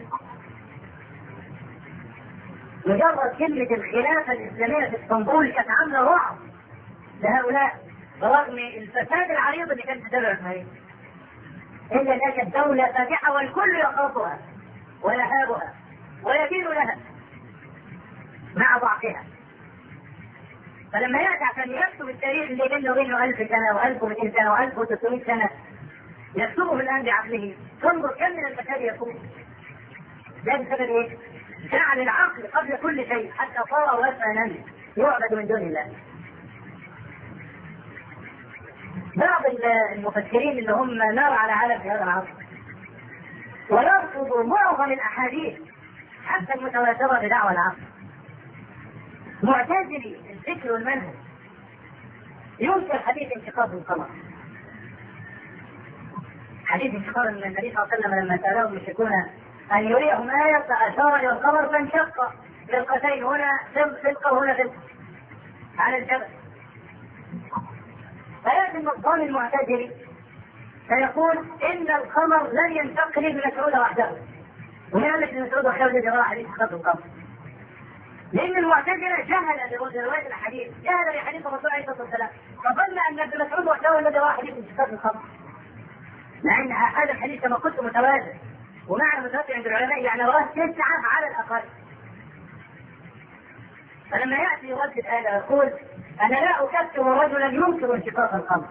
مجرد كلمة الخلافة الإسلامية في اسطنبول كانت عاملة رعب لهؤلاء برغم الفساد العريض اللي كان في الدولة العثمانية. إلا أنها كانت دولة فاتحة والكل يخافها ويهابها ويدين لها مع ضعفها. فلما يأتي عشان يكتب التاريخ اللي بينه وبينه ألف سنة وألف ومئتين سنة وألف وستمائة سنة يكتبه الآن بعقله، تنظر كم من الفساد يكون. ده بسبب إيه؟ جعل العقل قبل كل شيء حتى صار وثنا يعبد من دون الله. بعض المفكرين اللي هم نار على علم في هذا العصر ويرفض معظم الأحاديث حتى المتواترة بدعوى العصر، معتزلي الفكر والمنهج، ينكر حديث انشقاق القمر. حديث انشقاق النبي صلى الله عليه وسلم لما سأله المشركون أن يريهم آية فأشار إلى القمر فانشق فرقتين، هنا فرقة وهنا فرقة على الجبل. فيأتي النظام المعتزلي فيقول إن القمر لن ينتقل ابن مسعود وحده، ومن قال لك ابن مسعود وحده الذي روى حديث انشقاق القمر؟ لأن المعتزلة جهل برواية الحديث، جهل بحديث الرسول عليه الصلاة والسلام، فظن أن ابن مسعود وحده الذي روى حديث انشقاق القمر، مع أن هذا الحديث كما قلت متواتر، ومعنى متواتر عند العلماء يعني رواه تسعة على الأقل. فلما يأتي يردد هذا يقول أنا لا أكفر رجلا ينكر انشقاق القمر،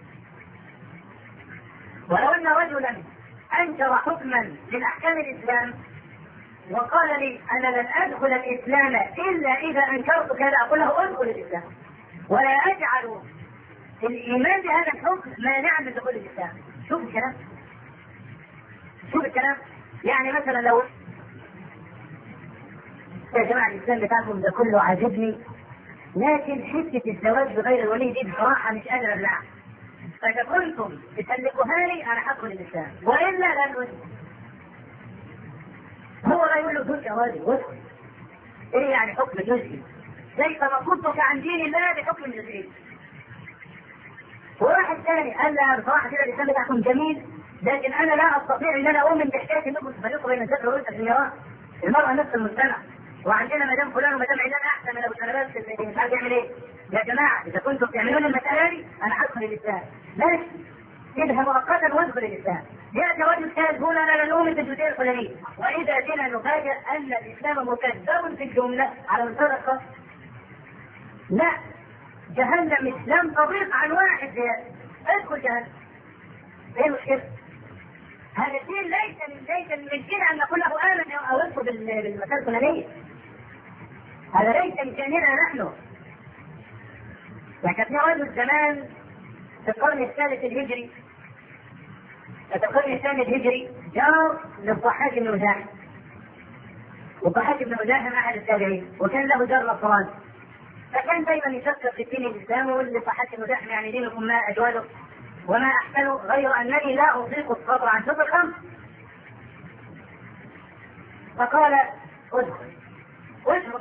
ولو أن رجلا أنكر حكما من أحكام الإسلام وقال لي أنا لن أدخل الإسلام إلا إذا أنكرت كذا، أقول له أدخل الإسلام، ولا أجعل الإيمان بهذا الحكم مانعا من دخول الإسلام. شوف الكلام، شوف الكلام. يعني مثلا لو يا جماعة الإسلام بتاعكم ده كله عاجبني، لكن حتة الزواج بغير الولي دي بصراحة مش قادر أبلعها، فإذا كنتم تسلكوها لي أنا هدخل الإسلام وإلا لا أدخل. هو لا يقول له دول جوازي وادخل. إيه يعني حكم جزئي؟ ليس مصدك عن دين الله بحكم جزئي. وواحد ثاني قال لا بصراحة كده الإسلام بتاعكم جميل، لكن أنا لا أستطيع أن أنا أؤمن بحكاية أنكم تفرقوا بين الذكر والأنثى في الميراث. المرأة نفس المجتمع، وعندنا مدام فلان ومدام علان أحسن من أبو سلمات اللي مش عارف يعمل إيه. يا جماعة إذا كنتم تعملون المسألة دي أنا هدخل الإسلام، ماشي اذهب مؤقتا وادخل الإسلام. يأتي رجل ثالث يقول أنا لا أؤمن بالجزئية الفلانية، وإذا جينا نفاجأ أن الإسلام مكذب في الجملة على مستوى الأشخاص. لا، جهنم إسلام تضيق عن واحد زيادة، ادخل جهنم. ايه المشكلة؟ هذا الدين ليس من ليس من الدين ان نقول له امن او ادخل بالمسألة الفلانية. هذا ليس من شأننا نحن. يعني كان رجل زمان في القرن الثالث الهجري، في القرن الثاني الهجري جار للضحاك بن مزاحم، والضحاك بن مزاحم احد التابعين، وكان له جار نصراني، فكان دائما يشكر في الدين الاسلامي واللي ضحاك بن مزاحم يعني دينكم ما اجواله وما أحسن، غير أنني لا أطيق الصبر عن شرب الخمر. فقال ادخل ادخل.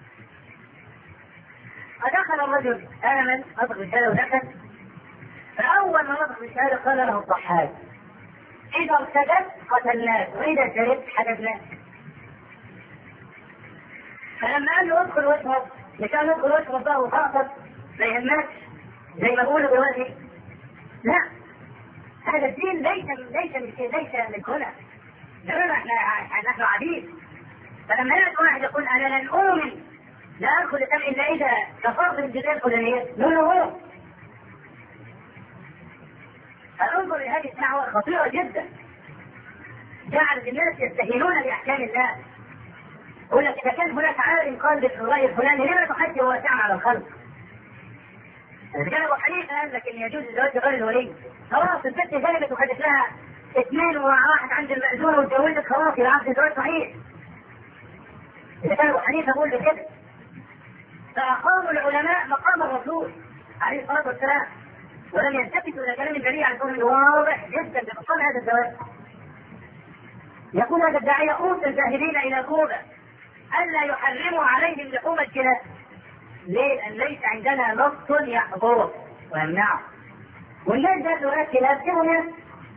فدخل الرجل آمن نطق بالشهادة ودخل. فأول ما نطق بالشهادة قال له الضحاك إذا ارتدت قتلناك وإذا شربت حدثناك. فلما قال له ادخل واشرب، مشان ادخل واشرب بقى وخاطر ما يهمكش زي ما بقوله دلوقتي، لا، هذا الدين ليس ليس ليس من هنا، لأننا احنا نحن عبيد. فلما يأتي واحد يقول أنا لن أؤمن لا أدخل الإسلام إلا إذا كفرت بالجزئية الفلانية، نقول له فانظر لهذه الدعوة خطيرة جدا، جعلت الناس يستهينون بأحكام الله. يقول لك إذا كان هناك عالم قال بالرأي الفلاني لما تحدي واسعا على الخلق؟ إذا كان أبو حنيفة قال لك إن يجوز الزواج غير الولي، خلاص البنت ذهبت وخدت لها اثنين وواحد عند المأذون واتجوزت، خلاص يبقى عقد الزواج صحيح. إذا كان أبو حنيفة يقول بكده، فأقاموا العلماء مقام الرسول عليه الصلاة والسلام، ولم يلتفتوا إلى كلام النبي عليه الصلاة والسلام واضح جدا ببطلان هذا الزواج. يقول هذا الداعية أوصى الجاهلين إلى توبة ألا يحرموا عليهم لحوم الكلاب. ليه؟ لأن ليس عندنا نص يحظره ويمنعه، والناس ذات رؤية كلاب كهنا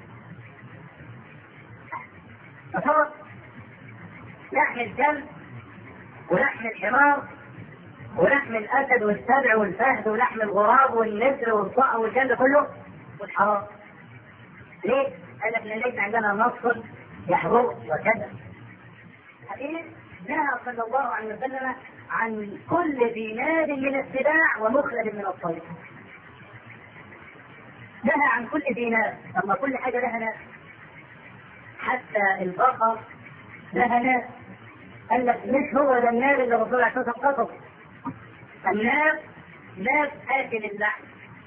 فصرت لحم الكلب ولحم الحمار ولحم الأسد والسبع والفهد ولحم الغراب والنسر والصقر والكلب كله والحرام. ليه؟ قال لك ليس عندنا نص يحظره وكذا. حديث نهى صلى الله عليه وسلم عن كل ذي ناد من السباع ومخلد من الطير. نهى عن كل ذي ناد، اما كل حاجه لها ناد، حتى البقر لها ناد. قال لك مش هو ده الناد اللي الرسول عليه الصلاه والسلام قصده. الناد ناد اكل اللحم،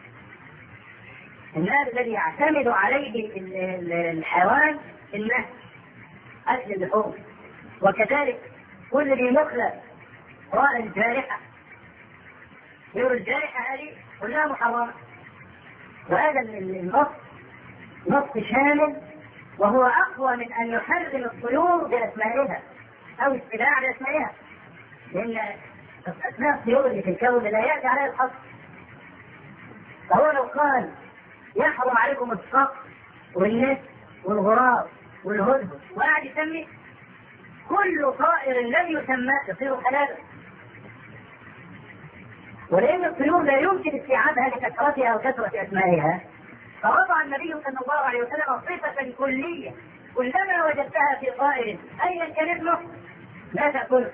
الناد الذي يعتمد عليه الحيوان النهي اكل اللحوم. وكذلك كل ذي مخلد راء الجارحه، غير الجارحه هذه كلها محرمه. وهذا النص نص شامل، وهو اقوى من ان يحرم الطيور باسمائها او السباع باسمائها، لان اسماء الطيور اللي في الكون لا ياتي عليها الحصر. فهو لو قال يحرم عليكم الصقر والنسر والغراب والهدهد وقعد يسمي كل طائر لم يسمى يصير حلالا. ولأن الطيور لا يمكن استيعابها لكثرتها أو كثرة أسمائها، فوضع النبي صلى الله عليه وسلم صفة كلية كلما وجدتها في طائر أيا كان اسمه لا تأكله.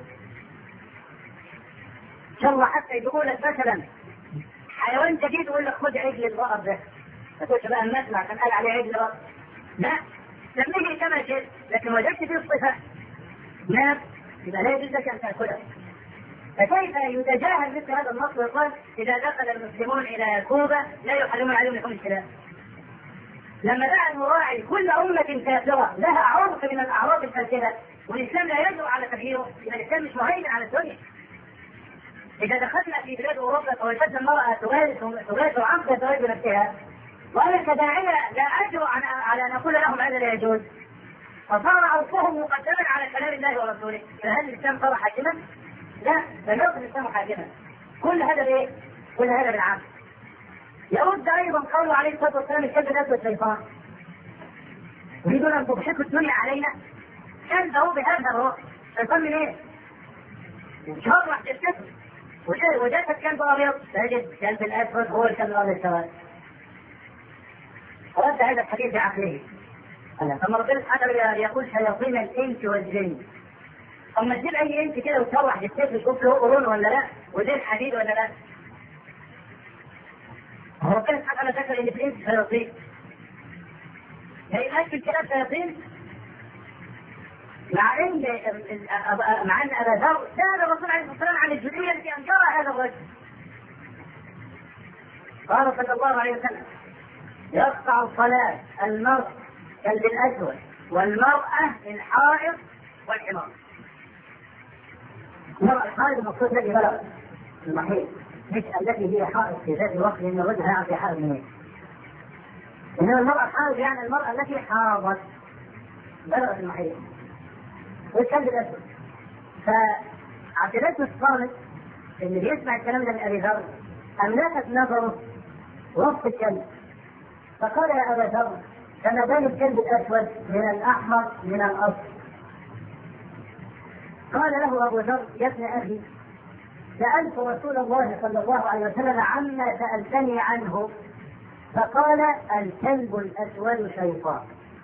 إن شاء الله حتى يقول لك مثلا حيوان جديد يقول لك خذ عجل البقر ده، ما تقولش بقى النسمع كان قال عليه عجل بقر، لا سميه كما شئت، لكن وجدت فيه الصفة ناب يبقى لا يجوز لك أن تأكله. فكيف يتجاهل مثل هذا النص ويقال إذا دخل المسلمون إلى كوبا لا يحرمون عليهم لحوم الكلاب؟ لما دعا المراعي كل أمة كافرة لها عرف من الأعراف الفاسدة والإسلام لا يجرؤ على تغييره، يبقى الإسلام مش مهيمن على الدنيا. إذا دخلنا في بلاد أوروبا فوجدنا المرأة تغادر عقد زواج نفسها، وأنا كداعية لا أجرؤ على أن أقول لهم هذا لا يجوز، فصار عرفهم مقدما على كلام الله ورسوله. فهل الإسلام صار حاكما؟ لا، لم يكن الإسلام حاكما. كل هذا بإيه؟ كل هذا بالعكس. يرد أيضا قوله عليه الصلاة والسلام الكلب الأسود شيطان. يريدون أن تضحكوا الدنيا علينا؟ كذبوا بهذا الروح. شيطان من إيه؟ شرح جسده وجدت كلب أبيض تجد كلب الأسود هو الكلب الأبيض سواء. رد هذا الحديث بعقله. ثم ربنا سبحانه يقول شياطين الإنس والجن. اما تجيب اي انت كده وتروح جسمك تشوف له قرون ولا لا، وزي حديد ولا لا. ربنا سبحانه ذكر ان في الانس شياطين. هي في الكلام شياطين، مع ان مع ان ابا ذر سال الرسول عليه الصلاه والسلام عن الجنيه التي انكرها هذا الرجل. قال صلى الله عليه وسلم: يقطع الصلاه المرء كلب الاسود والمراه الحائض والحمار. المرأة الحائض المقصود الذي بلغ المحيط، مش التي هي حائض في ذات الوقت، لأن الرجل هيعرف حائض منين. إنما المرأة الحائض يعني المرأة التي حاضت بلغت المحيط. والكلب الأسود. فاعتدت الصامت اللي بيسمع الكلام ده من أبي ذر أملكت نظره وسط الكلب، فقال: يا أبا ذر، كما بان الكلب الأسود من الأحمر من الأصل. قال له أبو ذر: يا ابن أخي، سألت رسول الله صلى الله عليه وسلم عما سألتني عنه، فقال: الكلب الأسود شيطان.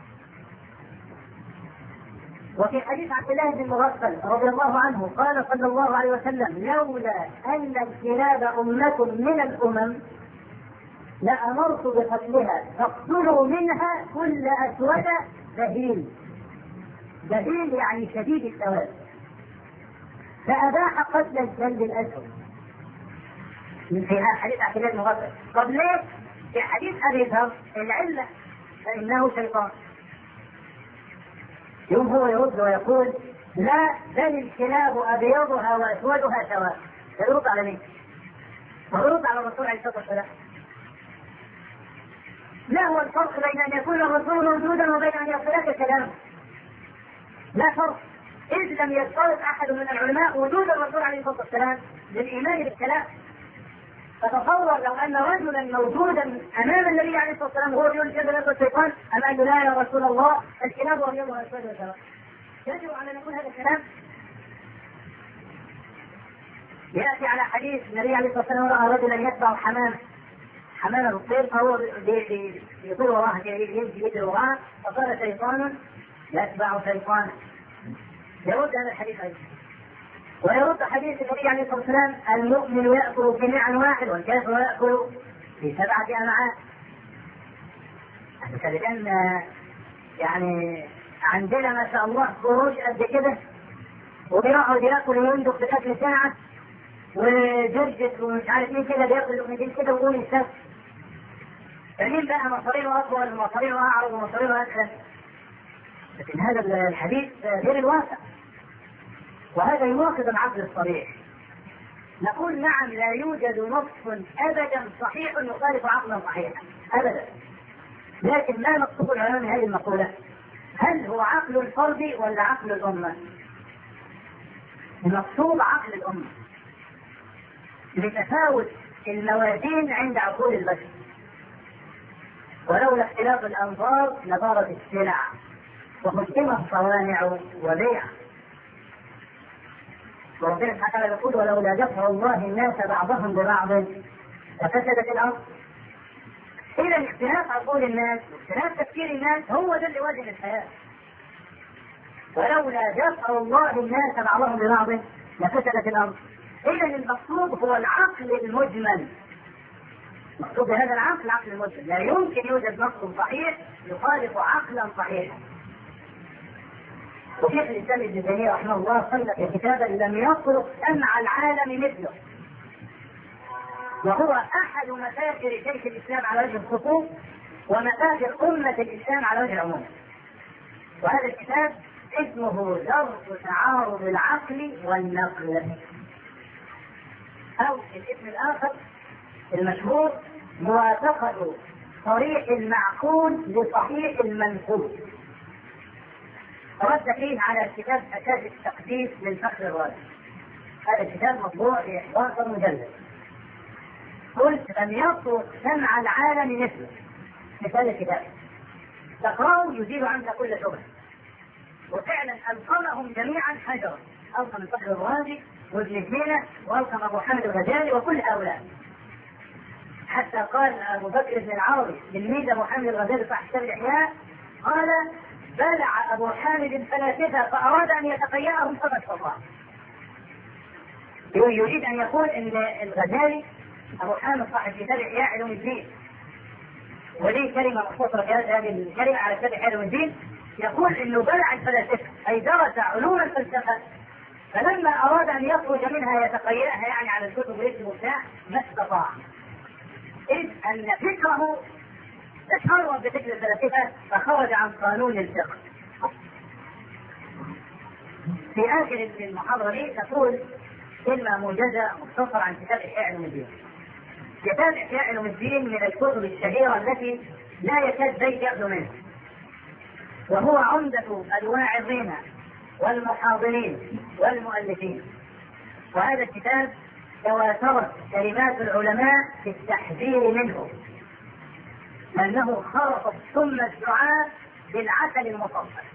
وفي حديث عبد الله بن مغفل رضي الله عنه قال صلى الله عليه وسلم: لولا أن الكلاب أمة من الأمم لأمرت بقتلها، فاقتلوا منها كل أسود بهيل. بهيل يعني شديد السواد. فأباح قتل الكلب الأسود في حديث عبد الله بن مغفل. طب ليه؟ في حديث أبي ذر العلة فإنه شيطان. يوم هو يرد ويقول: لا، بل الكلاب أبيضها وأسودها سواء. يرد على مين؟ ويرد على الرسول عليه الصلاة والسلام. لا هو الفرق بين أن يكون الرسول موجودا وبين أن يصلك الكلام. لا فرق، إذ لم يشترط أحد من العلماء وجود الرسول عليه الصلاة والسلام للإيمان بالكلام. فتصور لو أن رجلا موجودا أمام النبي عليه الصلاة والسلام وهو يقول كذا لا الشيطان، أم أن لا يا رسول الله الكلاب وأبيض وأسود وسواء، يجب على أن يكون هذا الكلام. يأتي على حديث النبي عليه الصلاة والسلام: رأى رجلا يتبع حمام حمامة بالطير فهو يطير وراها يمشي يجري وراها، فقال: شيطان يتبع شيطانا. يرد هذا الحديث أيضا. ويرد حديث النبي عليه الصلاة والسلام: المؤمن يأكل في نعم واحد والكافر يأكل في سبعة أمعاء. فلأن يعني عندنا ما شاء الله خروج قد كده، وبيقعد ياكل ويندق في الاكل ساعه، وجرجس ومش عارف مين كده بياكل لقمتين كده ويقوم يستف. فمين بقى مصارينه اطول ومصارينه اعرض ومصارينه ادخل؟ لكن هذا الحديث غير الواقع، وهذا يناقض العقل الصريح. نقول نعم لا يوجد نص ابدا صحيح يخالف عقلا صحيحا ابدا، لكن ما مقصود العلماء من هذه المقولة؟ هل هو عقل الفرد ولا عقل الأمة؟ المقصود عقل الأمة لتفاوت الموازين عند عقول البشر، ولولا اختلاف الأنظار لبارت السلع وختمت الصوانع وبيع. وربنا سبحانه وتعالى يقول: ولولا دفع الله الناس بعضهم ببعض لفسدت الأرض. إذا اختلاف عقول الناس واختلاف تفكير الناس هو ده اللي وزن الحياة. ولولا دفع الله الناس بعضهم ببعض لفسدت الأرض. إذا المقصود هو العقل المجمل. مقصود بهذا العقل العقل المجمل، لا يمكن يوجد نص صحيح يخالف عقلا صحيحا. وشيخ الإسلام ابن تيمية رحمه الله صنف كتابا لم يخلق سمع العالم مثله، وهو أحد مفاخر شيخ الإسلام على وجه الخصوص ومفاخر أمة الإسلام على وجه العموم. وهذا الكتاب اسمه درس تعارض العقل والنقل، أو الاسم الآخر المشهور موافقة صريح المعقول لصحيح المنقول. رد فيه على كتاب أساس التقديس للفخر الرازي. هذا الكتاب مطبوع في إحدى عشر مجلد. قلت لم يطرق سمع العالم مثله. مثال الكتاب تقرأه يزيل عنك كل شبهة، وفعلا ألقمهم جميعا حجرا. ألقم الفخر الرازي وابن سينا وألقم أبو حامد الغزالي وكل هؤلاء، حتى قال أبو بكر بن العربي تلميذ أبو حامد الغزالي صاحب كتاب الإحياء، قال: بلع أبو حامد الفلاسفة فأراد أن يتقيأهم فما استطاع. يريد أن يقول أن الغزالي أبو حامد صاحب كتاب إحياء علوم الدين، وليه كلمة مختصرة في هذه الكلمة على كتاب إحياء علوم الدين، يقول إنه بلع الفلاسفة أي درس علوم الفلسفة، فلما أراد أن يخرج منها يتقيأها يعني على الكتب ويكتب بتاع ما استطاع، إذ أن فكره تشهر بفكر الفلاسفة فخرج عن قانون الفقه. في آخر المحاضرة دي تقول كلمة موجزة مختصرة عن كتاب إحياء علوم الدين. كتاب إحياء علوم الدين من الكتب الشهيرة التي لا يكاد بيت يأخذ منها، وهو عمدة الواعظين والمحاضرين والمؤلفين. وهذا الكتاب تواترت كلمات العلماء في التحذير منه، لأنه خرط ثم الدعاء بالعسل المصفى.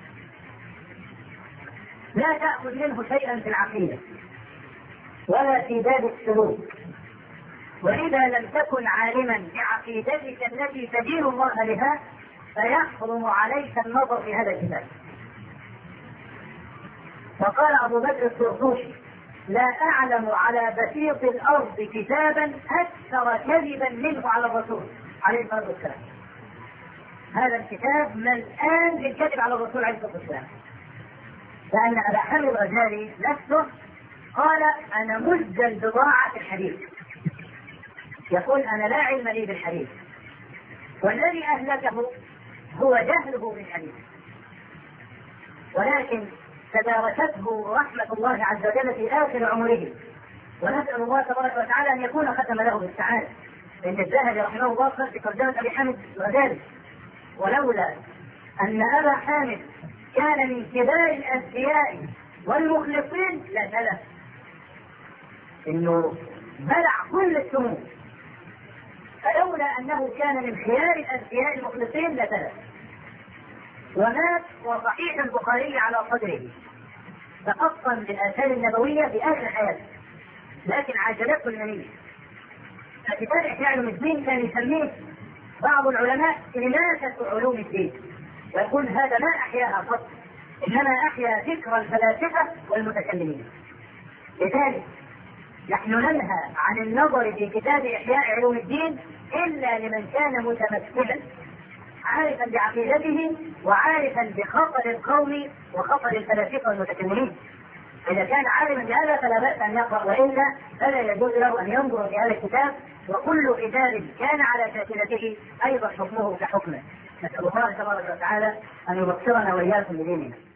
لا تأخذ منه شيئا في العقيدة ولا في باب السلوك، وإذا لم تكن عالما بعقيدتك التي تدين الله بها فيحرم عليك النظر في هذا الكتاب. وقال أبو بكر الطرطوشي: لا أعلم على بسيط الأرض كتابا أكثر كذبا منه على الرسول عليه الصلاة والسلام. هذا الكتاب ملآن بالكذب على الرسول عليه الصلاة والسلام، لأن أبا حامد الغزالي نفسه قال: أنا مزج بضاعة الحديث. يقول: أنا لا علم لي بالحديث، والذي أهلكه هو جهله بالحديث، ولكن تداركته رحمة الله عز وجل في آخر عمره، ونسأل الله تبارك وتعالى أن يكون ختم له بالسعادة. إن الذهبي رحمه الله قال في ترجمة أبي حامد الغزالي: ولولا أن أبا حامد كان من كبار الأذكياء والمخلصين لتلف. إنه بلع كل السموم، فلولا أنه كان من خيار الأذكياء المخلصين لتلف. ومات وصحيح البخاري على صدره تقطن بالآثار النبوية في آخر حياته، لكن عجلته المنية. فكتاب إحياء علوم الدين كان يسميه بعض العلماء كناسة علوم الدين، ويقول: هذا ما أحياها قط، إنما أحيا فكر الفلاسفة والمتكلمين. لذلك نحن ننهى عن النظر في كتاب إحياء علوم الدين إلا لمن كان متمثلا عارفا بعقيدته وعارفا بخطر القوم وخطر الفلاسفه والمتكلمين. اذا كان عالما بهذا فلا باس ان يقرا، والا فلا يجوز له ان ينظر في هذا الكتاب، وكل كتاب كان على شاكلته ايضا حكمه كحكمه. نسال الله تبارك وتعالى ان يبصرنا واياكم بديننا.